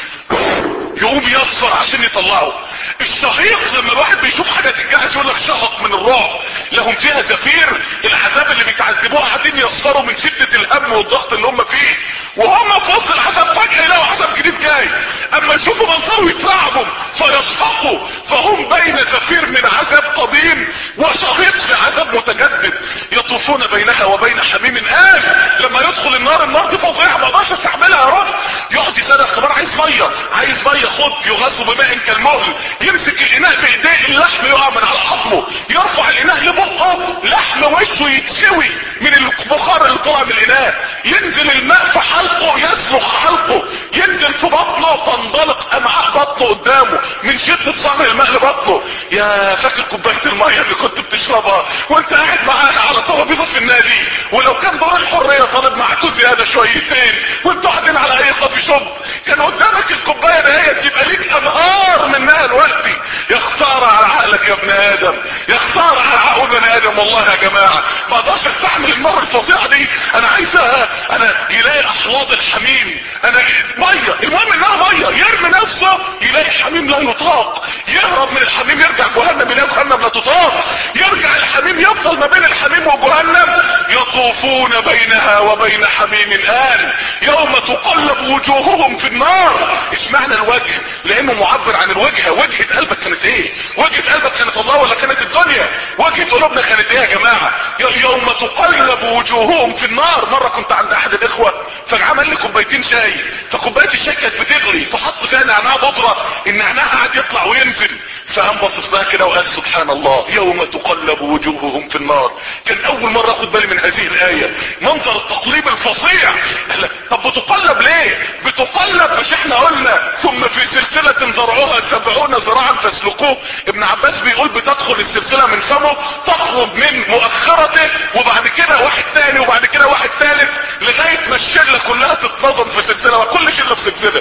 يقوم يصفر عشان يطلعه. الشهيق لما الواحد بيشوف حاجة تتجهز يقول لك شهق من الرعب. لهم فيها زفير، العذاب اللي بيتعذبوه قاعدين يصفروا من شدة الهم والضغط اللي هم فيه، وهم في وسط العذاب فجأة يلاقوا عذاب جديد جاي. اما يشوفوا منظره يترعبوا فيشهقوا، فهم بين زفير من عذاب قديم وشهيق في عذاب متجدد. يطوفون بينها وبين حميم آن. لما يدخل النار، النار دي فظيعة ما اقدرش استحملها يا رب. يقعد يصرخ طب انا عايز ميه، عايز ميه، خد. يغاص بماء كالمهل، يمسك الاناء بايديه اللحم يقع من على عظمه، يرفع الاناء لبقه لحم وشه يتشوي من البخار اللي طلع من الاناء، ينزل الماء في حلقه يسلخ حلقه، ينزل في بطنه تنطلق امعاء بطنه قدامه من شدة صهر الماء لبطنه. يا فاكر كوبايه الميه اللي كنت بتشربها وانت قاعد معاها على ترابيزه في النادي، ولو كان دور الحريه طالب معاكوا زياده شويتين وانتوا قاعدين على اي كافي شوب كان قدامك الكوبايه دهيت يبقى ليك انهار منها دلوقتي. يا خساره على عقلك يا ابن ادم، يا خساره على عقول بني ادم. والله يا جماعه ما اقدرش استحمل النار الفظيعه دي. انا عايزها انا يلاقي احواض الحميم، انا ميه، المهم انها ميه، يرمي نفسه يلاقي حميم لا يطاق، يهرب من الحميم يرجع جهنم يلاقي جهنم لا تطاق، يرجع الحميم يفضل ما بين الحميم وجهنم. يطوفون بينها وبين حميم الآن يوم تقلب وجوههم في النار. ايش معنى الوجه؟ لانه معبر عن الوجهه. وجهه قلبك كانت ايه؟ وجهه قلبك كانت الله ولا كانت الدنيا؟ وجهه قلوبنا كانت ايه يا جماعه؟ يوم تقلب وجوههم في النار. مره كنت عند احد الاخوه فعمل لي كوبايتين شاي، فكوبايه الشاي كانت بتغلي فحط فيها نعناع بودره، النعناع قعد يطلع وينزل، فقام باصص لها كده وقال سبحان الله يوم تقلب وجوههم في النار. كان اول مره اخد بالي من هذه الايه، منظر التقليب الفظيع. طب بتقلب ليه؟ بتقلب مش احنا قلنا ثم في سلسله زرعها سبعون ذراعا فاسلكوه؟ ابن عباس بيقول بتدخل السلسله من فمه تخرج من مؤخرته وبعد كده واحد تاني وبعد كده واحد تالت لغايه ما الشله كلها تتنظم في سلسله، وكل شله في سلسله،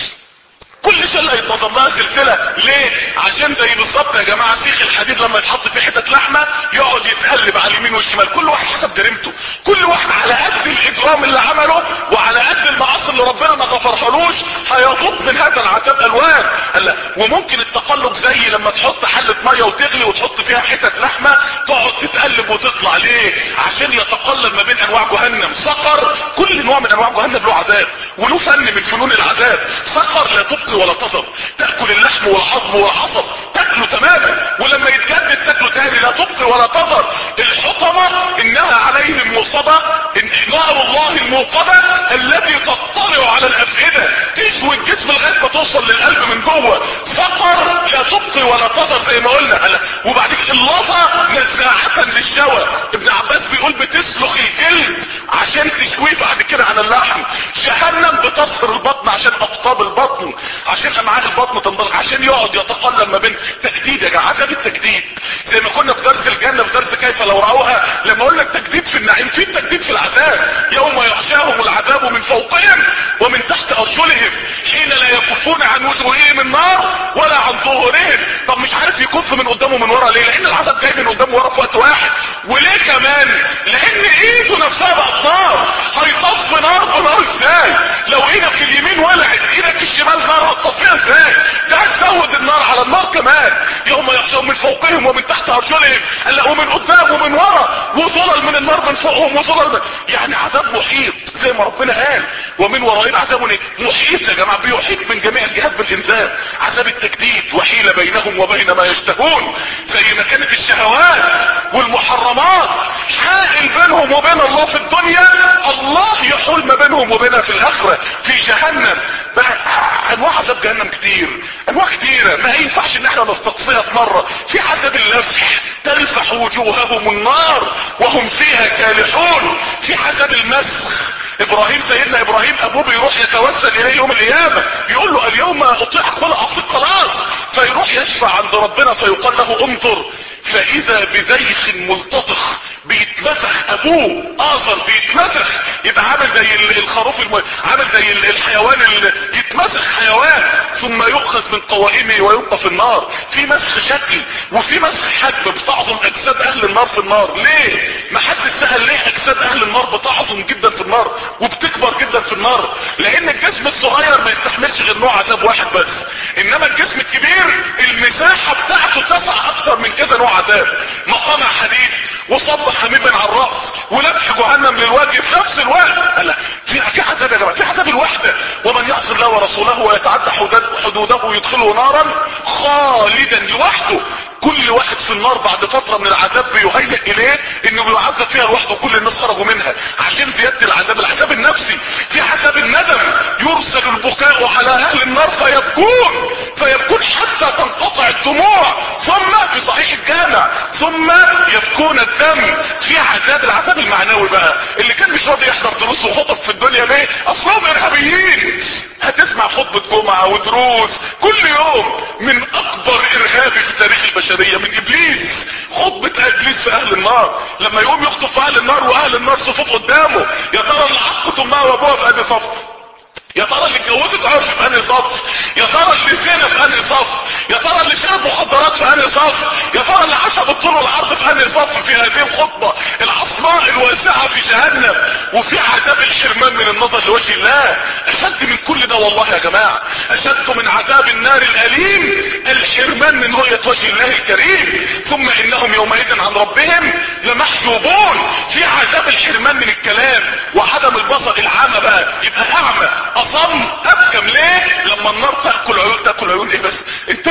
كل شله يتنظم لها سلسله. ليه؟ عشان زي بالظبط يا جماعه سيخ الحديد لما يتحط في حته لحمه يقعد يتقلب على اليمين والشمال، كل واحد حسب جريمته، كل واحد على قد الاجرام اللي عمله وعلى قد المعاصي اللي ربنا ما غفرهالوش هيضب من هذا العذاب الوان. وممكن التقلب زي لما تحط حله ميه وتغلي وتحط فيها حته لحمه تقعد تتقلب وتطلع. ليه؟ عشان يتقلب ما بين انواع جهنم. سقر كل نوع من انواع جهنم له عذاب وله فن من فنون العذاب. سقر لا تبقي ولا تذر، تاكل اللحم والعظم والعصب تاكله تماما، ولما يتجدد تاكله تاني لا تبقي ولا تذر. الحطمه انها عليهم مصابه، إن نار الله الله الموقدة التي تطلع على الافئدة، تشوي الجسم لغاية ما توصل للقلب من جوه. سقر لا تبقي ولا تذر زي ما قلنا. وبعد كده اللظى نزاعة للشوى، ابن عباس بيقول بتسلخ الجلد عشان تشويه بعد كده على اللحم. جهنم بتصهر البطن عشان اقطاب البطن، عشان امعاء البطن تنضغط، عشان يقعد يتقلب ما بين تجديد. يا جماعه عذاب التجديد زي ما كنا في درس الجنه في درس كيف لو رأوها، لما قلنا التجديد في النعيم في التجديد في العذاب. يوم يغشاهم العذاب من فوقهم ومن تحت ارجلهم حين لا يكفون عن وجوههم النار ولا عن ظهورهم. طب مش عارف يكف من قدامه من ورا ليه؟ لان العذاب جاي من قدامه ورا في وقت واحد. وليه كمان؟ لان ايده نفسها بقت نار. هيطفي نار بنار ازاي؟ لو ايدك اليمين ولعت ايدك الشمال نار هتطفيها ازاي؟ ده هتزود النار على النار كمان. يوم يغشاهم من فوقهم ومن تحت ارجلهم، قال ومن قدام ومن ورا، وظلل من النار من فوقهم وظلل من... يعني عذاب محيط زي ما ربنا قال ومن ورائهم عذاب محيط. يا جماعه بيحيط من جميع الجهات بالانسان. عذاب التجديد وحيل بينهم وبين ما يشتهون، زي ما كانت الشهوات والمحرمات حائل بينهم وبين الله في الدنيا، الله يحول ما بينهم وبينها في الاخره في جهنم. انواع عذاب جهنم كتير، انواع كتيره ما ينفعش ان احنا نستقصيها في مره. في عذاب اللفح، تلفح وجوههم النار وهم فيها كالحون. في عذاب المسخ، ابراهيم سيدنا ابراهيم ابوه بيروح يتوسل اليه يوم القيامه يقول له اليوم اطيعك ولا اعصيك خلاص، فيروح يشفع عند ربنا فيقال له انظر فاذا بذيخ ملتطخ، بيتمسخ ابوه آزر بيتمسخ، يبقى عامل زي الخروف الم... عامل زي الحيوان اللي يتمسخ حيوان، ثم يؤخذ من قوائمه ويبقى في النار. في مسخ شكل وفي مسخ حجم، بتعظم اجساد اهل النار في النار. ليه؟ ما حد سأل ليه اجساد اهل النار بتعظم جدا في النار وبتكبر جدا في النار؟ لان الجسم الصغير ما يستحملش غير نوع عذاب واحد بس، انما الجسم الكبير المساحة بتاعته تسع اكتر من كذا نوع عذاب. مقامع حديد وصب حميم على الرأس ولفح جهنم للوجه في نفس الوقت. لا في في عذاب يا جماعه، في عذاب الوحده. ومن يعصي الله ورسوله ويتعدى حدوده يدخله نارا خالدا لوحده. كل واحد في النار بعد فترة من العذاب بيهيئ اليه انه بيعذب فيها لوحده، كل الناس خرجوا منها عشان زيادة العذاب. العذاب النفسي، في عذاب الندم، يرسل البكاء على اهل النار فيبكون فيبكون حتى تنقطع الدموع، ثم في صحيح الجامع ثم يبكون الدم. في عذاب العذاب المعنوي بقى، اللي كان مش راضي يحضر دروس وخطب في الدنيا ليه؟ اصلهم ارهابيين. هتسمع خطبة جمعة ودروس كل يوم من اكبر ارهابي في تاريخ البشرية، من ابليس. خطبة ابليس في اهل النار لما يقوم يخطب في اهل النار واهل النار صفوف قدامه، يا ترى اللي عقت امها وابوها في انهي صف؟ يا ترى اللي اتجوزت عرف في انهي صف؟ يا ترى اللي زنا في انهي صف؟ يا ترى اللي شرب مخدرات في انهي صف؟ يا ترى اللي عاش بالطول والعرض في انهي صف في هذه الخطبة العصماء الواسعة في جهنم؟ وفي عذاب الحرمان من النظر لوجه الله اشد من كل ده والله يا جماعة. اشد من عذاب النار الاليم الحرمان من رؤية وجه الله الكريم. ثم انهم يومئذ عن ربهم لمحجوبون. في عذاب الحرمان من الكلام وعدم البصر، العامة بقى يبقى اعمى اصم ابكم. ليه؟ لما النار تاكل عيون. تاكل عيون ايه بس؟ انت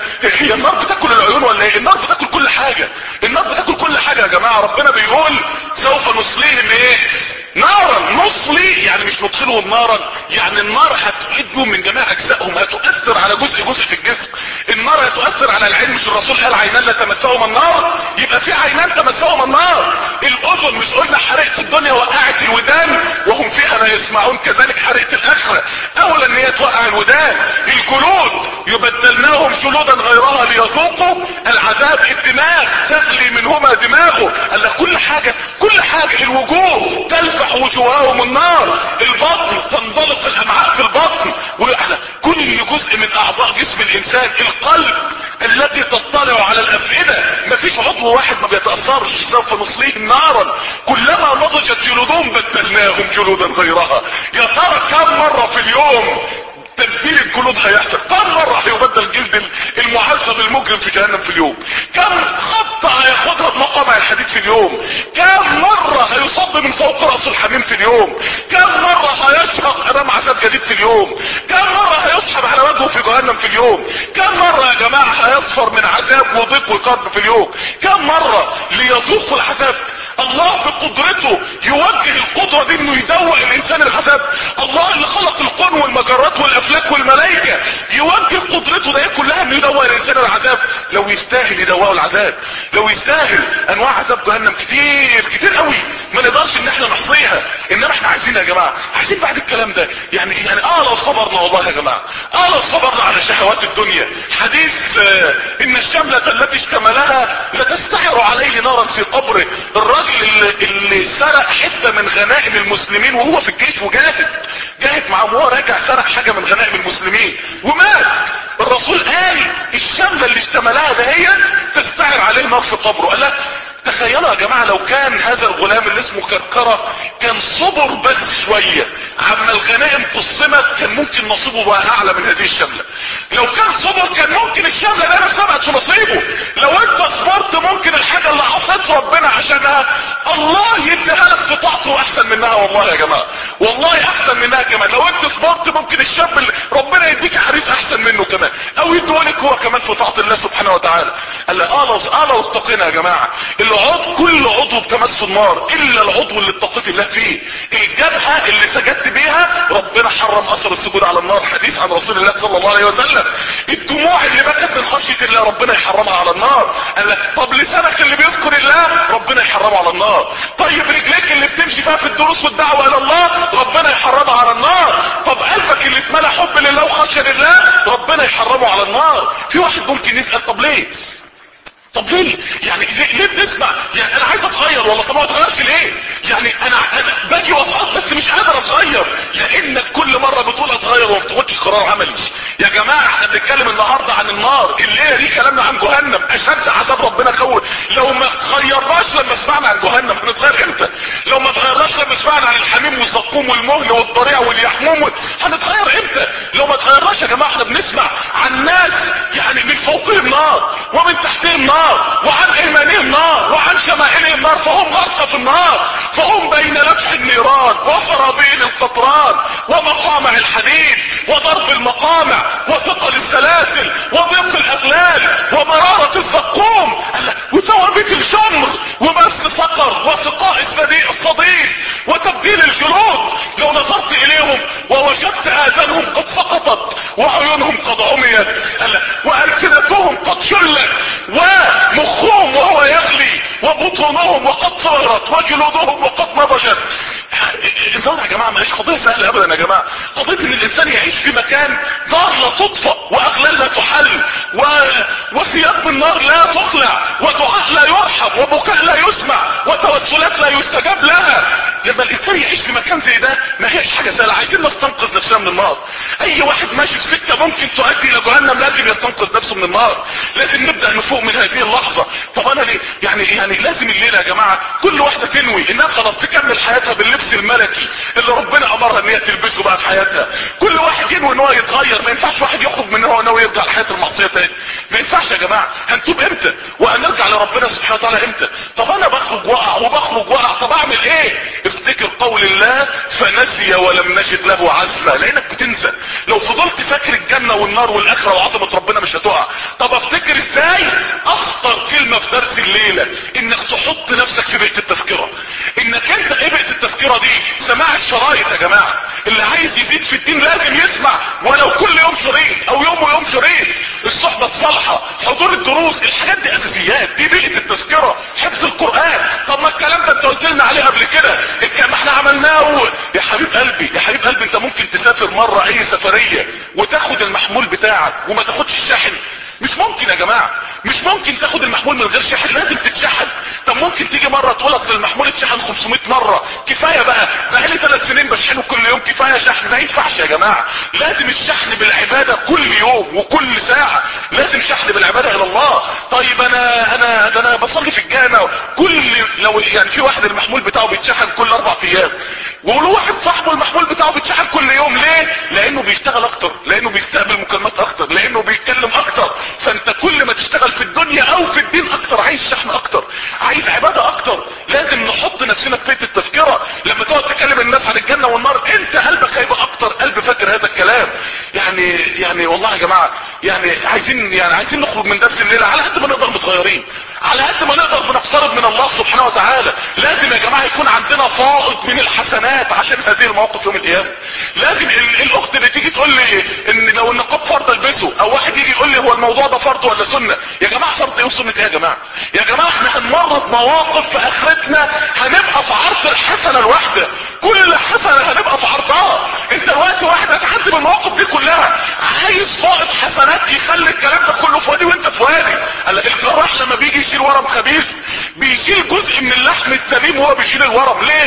هي النار بتاكل العيون ولا ايه؟ النار بتاكل كل حاجة، النار بتاكل كل حاجة يا جماعة. ربنا بيقول سوف نصليهم ايه؟ نارا. نصلي يعني مش ندخلهم نارا، يعني النار هتؤذيهم من جميع اجزائهم، هتؤثر على جزء جزء في الجسم. النار هتؤثر على العين، مش الرسول قال عينان لا تمسهم النار؟ يبقى في عينان تمسهم النار. الاذن مش قلنا حرقت الدنيا وقعت الودان وهم فيها لا يسمعون؟ كذلك حرقت الاخره اولا ان هي توقع الودان. الجلود يبدلناهم جلودا غيرها ليذوقوا العذاب. الدماغ تغلي منهما دماغه. قال لك كل حاجه كل حاجه. الوجوه تلفح وجوههم النار. البطن تنطلق الامعاء في البطن. وعلى كل جزء من اعضاء جسم الانسان. القلب التي تطلع على الافئدة، مفيش عضو واحد ما بيتأثرش. سوف نصليهم نارا كلما نضجت جلودهم بدلناهم جلودا غيرها. يا ترى كم مرة في اليوم تبديل الجلود هيحصل؟ كم مرة هيبدل جلد المعذب المجرم في جهنم في اليوم؟ كم خطة هياخدها بمقامع الحديد في اليوم؟ كم مرة هيصب من فوق رأس الحميم في اليوم؟ كم مرة هيشهق امام عذاب جديد في اليوم؟ كم مرة هيسحب على وجهه في جهنم في اليوم؟ كم مرة يا جماعة هيصفر من عذاب وضيق وكرب في اليوم؟ كم مرة ليذوقوا العذاب الله بقدرته يوجه القدرة دي انه يدوق الانسان العذاب. الله اللي خلق الكون والمجرات والافلاك والملائكة يوجه قدرته ده كلها انه يدوق الانسان العذاب. لو يستاهل يدوقه العذاب، لو يستاهل انواع عذاب جهنم كتير كتير قوي ما نقدرش ان احنا نحصيها. انما احنا عايزين يا جماعة، عايزين بعد الكلام ده يعني يعني اه لو صبرنا والله يا جماعة، اه لو صبرنا على شهوات الدنيا. حديث آه ان الشملة التي اشتملها لتستعر عليه نارا في قبره. الراجل اللي, اللي سرق حتة من غنائم المسلمين وهو في الجيش وجاهد جاهد معاهم وهو راجع سرق حاجة من غنائم المسلمين ومات. الرسول قال الشملة اللي اشتملها ده هي تستعر عليه نار في قبره. قال لك تخيلوا يا جماعة لو كان هذا الغلام اللي اسمه كركرة كان صبر بس شوية عما الغنائم قسمت كان ممكن نصيبه بقى اعلى من هذه الشملة. لو كان صبر كان ممكن الشملة ده نفسها بقت في نصيبه. لو انت صبرت ممكن الحاجة اللي عصيت ربنا عشانها الله يديها لك في طاعته احسن منها. والله يا جماعة والله احسن منها كمان. لو انت صبرت ممكن الشاب اللي ربنا يديك حريص احسن منه كمان او يدولك هو كمان في طاعة الله سبحانه وتعالى. قال لي اه لو اه لو اتقينا يا جماعة العضو كل عضو بتمس النار الا العضو اللي اتقيت الله فيه. الجبهة اللي سجدت بيها ربنا حرم اثر السجود على النار، حديث عن رسول الله صلى الله عليه وسلم. الدموع اللي بكت من خشية الله ربنا يحرمها على النار. قال لك طب لسانك اللي بيذكر الله ربنا يحرمه على النار. طيب رجليك اللي بتمشي فيها في الدروس والدعوة الى الله ربنا يحرمها على النار. طب قلبك اللي اتملى حب لله وخشية لله ربنا يحرمه على النار. في واحد ممكن يسأل طب ليه طب ليه يعني ليه, ليه بنسمع يعني انا عايز اتغير والله طب ما اتغيرش ليه؟ يعني انا انا باجي واسقط بس مش قادر اتغير لانك كل مرة بتقول اتغير وما بتاخدش قرار عملي. يا جماعة احنا بنتكلم النهاردة عن النار، الليلة دي كلامنا عن جهنم اشد عذاب ربنا خوف. لو ما اتغيرناش لما سمعنا عن جهنم هنتغير امتى؟ لو ما اتغيرناش لما سمعنا عن الحميم والزقوم والمهل والضريع واليحموم هنتغير امتى؟ لو ما اتغيرناش يا جماعة احنا بنسمع عن ناس يعني من فوقهم نار ومن تحتهم نار وعن ايمانهم نار وعن شمائلهم نار فهم غرق في النار، فهم بين لفح النيران وسرابيل القطران ومقامع الحديد وضرب المقامع وثقل السلاسل وضيق الاغلال ومرارة الزقوم وتوابيت الجمر ومس سقر وسقاء الصديد وتبديل الجلود. لو نظرت اليهم ووجدت اذانهم قد سقطت وعيونهم قد عميت والسنتهم قد شلت ومخهم وهو يغلي وبطونهم وقد صغرت وجلودهم وقد نضجت. النار يا جماعة مش قضية سهلة ابدا يا جماعة. قضية ان الانسان يعيش في مكان نار لا تطفأ واغلال لا تحل و... وثياب من نار لا تخلع ودعاء لا يرحم وبكاء لا يسمع وتوسلات لا يستجاب لها. لما الانسان يعيش في مكان زي ده ما هيش حاجة سهلة. عايزين نستنقذ نفسنا من النار. اي واحد ماشي في سكة ممكن تؤدي الى جهنم لازم يستنقذ نفسه من النار. لازم نبدأ نفوق من هذه اللحظة. طب انا ليه يعني يعني لازم الليلة يا جماعة كل واحدة تنوي انها خلاص تكمل حياتها باللبس الملكي اللي ربنا امرها ان هي تلبسه بقى في حياتها. كل واحد ينوي ان هو يتغير. ما ينفعش واحد يخرج من هو ناوي يرجع لحياة المعصية تاني. ما ينفعش يا جماعة. هنتوب امتى وهنرجع لربنا سبحانه وتعالى امتى؟ طب انا بخرج وقع وبخرج وقع طب اعمل ايه؟ افتكر قول الله فنسي ولم نجد له عزما. لانك بتنسى. لو فضلت فاكر الجنة والنار والاخرة وعظمة ربنا مش هتقع. طب افتكر ازاي؟ اخطر كلمة في درس الليلة انك تحط نفسك في بيئة التذكرة. انك انت ايه بيئة التذكرة دي؟ سماع الشرايط يا جماعة. اللي عايز يزيد في الدين لازم يسمع ولو كل يوم شريط او يوم ويوم شريط. الصحبة الصالحة، حضور الدروس، الحاجات دي اساسيات. دي بيئة التذكرة. حفظ القرآن. طب ما الكلام ده انت قلت لنا عليه قبل كده. ما احنا عملناه يا حبيب قلبي. يا حبيب قلبي انت ممكن تسافر مرة اي سفرية وتاخد المحمول بتاعك وما تاخدش الشاحن. مش ممكن يا جماعة. مش ممكن تاخد المحمول من غير شحن. لازم تتشحن. طب ممكن تيجي مرة تقول اصل المحمول اتشحن خمسمائة مرة كفاية بقى. بقالي ثلاث سنين بشحنه كل يوم كفاية شحن. ما ينفعش يا جماعة. لازم الشحن بالعبادة كل يوم وكل ساعة. لازم شحن بالعبادة الى الله. طيب انا انا ده انا بصلي في الجامع كل لو يعني في واحد المحمول بتاعه بيتشحن كل اربع ايام وله واحد صاحبه المحمول بتاعه بيتشحن كل يوم. ليه؟ لانه بيشتغل اكتر، لانه بيستقبل مكالمات اكتر، لانه بيتكلم اكتر. فانت كل ما تشتغل في الدنيا او في الدين اكتر عايز شحن اكتر، عايز عبادة اكتر. لازم نحط نفسنا في بيت التذكرة. لما تقعد تكلم الناس عن الجنة والنار انت قلبك هيبقى اكتر قلب فاكر هذا الكلام. يعني يعني والله يا جماعة يعني عايزين يعني عايزين نخرج من درس الليلة على قد ما نقدر متغيرين، على قد ما نقدر بنقترب من الله سبحانه وتعالى. لازم يا جماعة يكون عندنا فائض من الحسنات عشان هذه المواقف يوم القيامة. لازم الاخت اللي تيجي تقول لي ان لو النقاب فرض البسه، او واحد يجي يقول لي هو الموضوع ده فرض ولا سنة، يا جماعة فرض ايه وسنة ايه يا جماعة؟ يا جماعة احنا هنمر بمواقف في اخرتنا هنبقى في عرض الحسنة الواحدة، كل حسنة هنبقى في عرضها. انت الوقت واحد هتحدي بالمواقف دي كلها، عايز فائض حسنات يخلي الكلام ده كله في وادي وانت في وادي. الجراح لما بيجي يشيل ورم خبيث بيشيل جزء من اللحم السليم وهو بيشيل الورم. ليه؟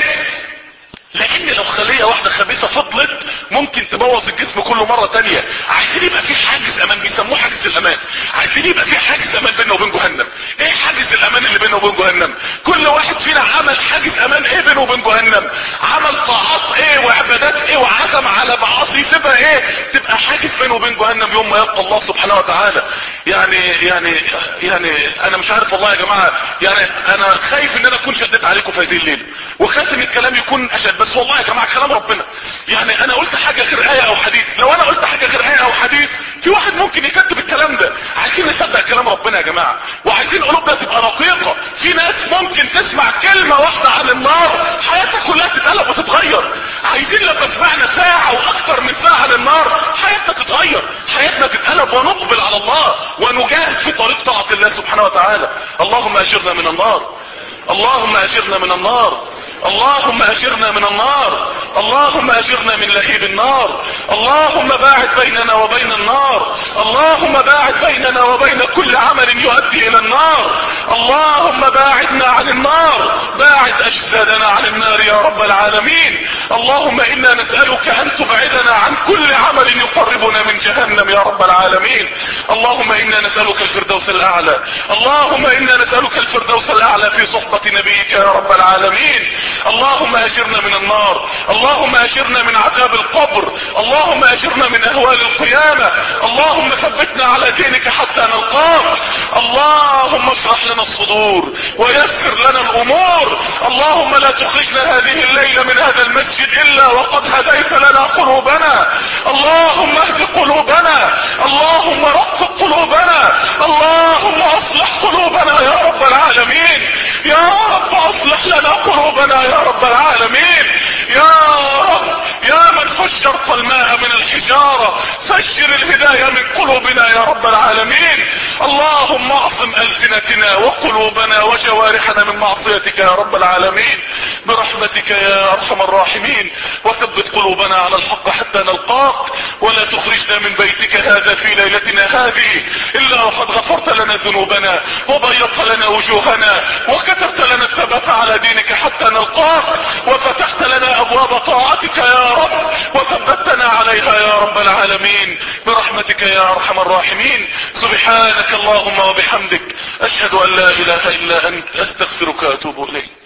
لان لو خلية واحدة خبيثة فضلت ممكن تبوظ الجسم كله مرة تانية. عايزين يبقى في حاجز امان، بيسموه حاجز الامان. عايزين يبقى في حاجز امان بيننا وبين جهنم. ايه حاجز الامان اللي بيننا وبين جهنم؟ كل واحد فينا عمل حاجز امان ايه بينه وبين جهنم، عمل طاعات ايه وعبادات ايه وعزم على معاصي سيبها ايه، تبقى حاجز بينه وبين جهنم يوم ما يلقى الله سبحانه وتعالى. يعني يعني يعني انا مش عارف والله يا جماعة، يعني انا خايف ان انا اكون شديت عليكم في هذه الليلة، وخايف ان الكلام يكون اشد، بس والله يا جماعة كلام ربنا. يعني انا قلت حاجة غير آية او حديث، لو انا قلت حاجة غير آية او حديث في واحد ممكن يكتب الكلام ده. عايزين نصدق كلام ربنا يا جماعة، وعايزين قلوبنا تبقى رقيقة. في ناس ممكن تسمع كلمة واحدة عن النار حياتها كلها تتقلب وتتغير. عايزين لما سمعنا ساعة واكتر من ساعة عن النار حياتنا تتغير، حياتنا تتقلب ونقبل على الله ونجاهد في طريق طاعة الله سبحانه وتعالى. اللهم اجرنا من النار، اللهم اجرنا من النار، اللهم اجرنا من النار، اللهم اجرنا من لهيب النار، اللهم باعد بيننا وبين النار، اللهم باعد بيننا وبين كل عمل يؤدي الى النار، اللهم باعدنا عن النار، باعد اجسادنا عن النار يا رب العالمين. اللهم انا نسألك ان تبعدنا عن كل عمل يقربنا من جهنم يا رب العالمين. اللهم انا نسألك الفردوس الاعلى، اللهم انا نسألك الفردوس الاعلى في صحبة نبيك يا رب العالمين. اللهم اجرنا من النار، اللهم اجرنا من عذاب القبر، اللهم اجرنا من اهوال القيامة، اللهم ثبتنا على دينك حتى نلقاك. اللهم اشرح لنا الصدور ويسر لنا الامور. اللهم لا تخرجنا هذه الليلة من هذا المسجد الا وقد هديت لنا قلوبنا، اللهم اهد قلوبنا، اللهم رقق قلوبنا، اللهم اصلح قلوبنا يا رب العالمين. يا رب اصلح لنا قلوبنا يا رب العالمين. يا رب يا من فجرت الماء من الحجارة فجر الهداية من قلوبنا يا رب العالمين. اللهم اعصم ألسنتنا وقلوبنا وجوارحنا من معصيتك يا رب العالمين برحمتك يا ارحم الراحمين. وثبت قلوبنا على الحق حتى نلقاك، ولا تخرجنا من بيتك هذا في ليلتنا هذه الا وقد غفرت لنا ذنوبنا وبيضت لنا وجوهنا وكتبت لنا الثبات على دينك حتى نلقاك، وفتحت لنا ابواب طاعتك يا رب وثبتنا عليها يا رب العالمين برحمتك يا ارحم الراحمين. سبحانك اللهم وبحمدك اشهد ان لا اله الا انت استغفرك واتوب اليك.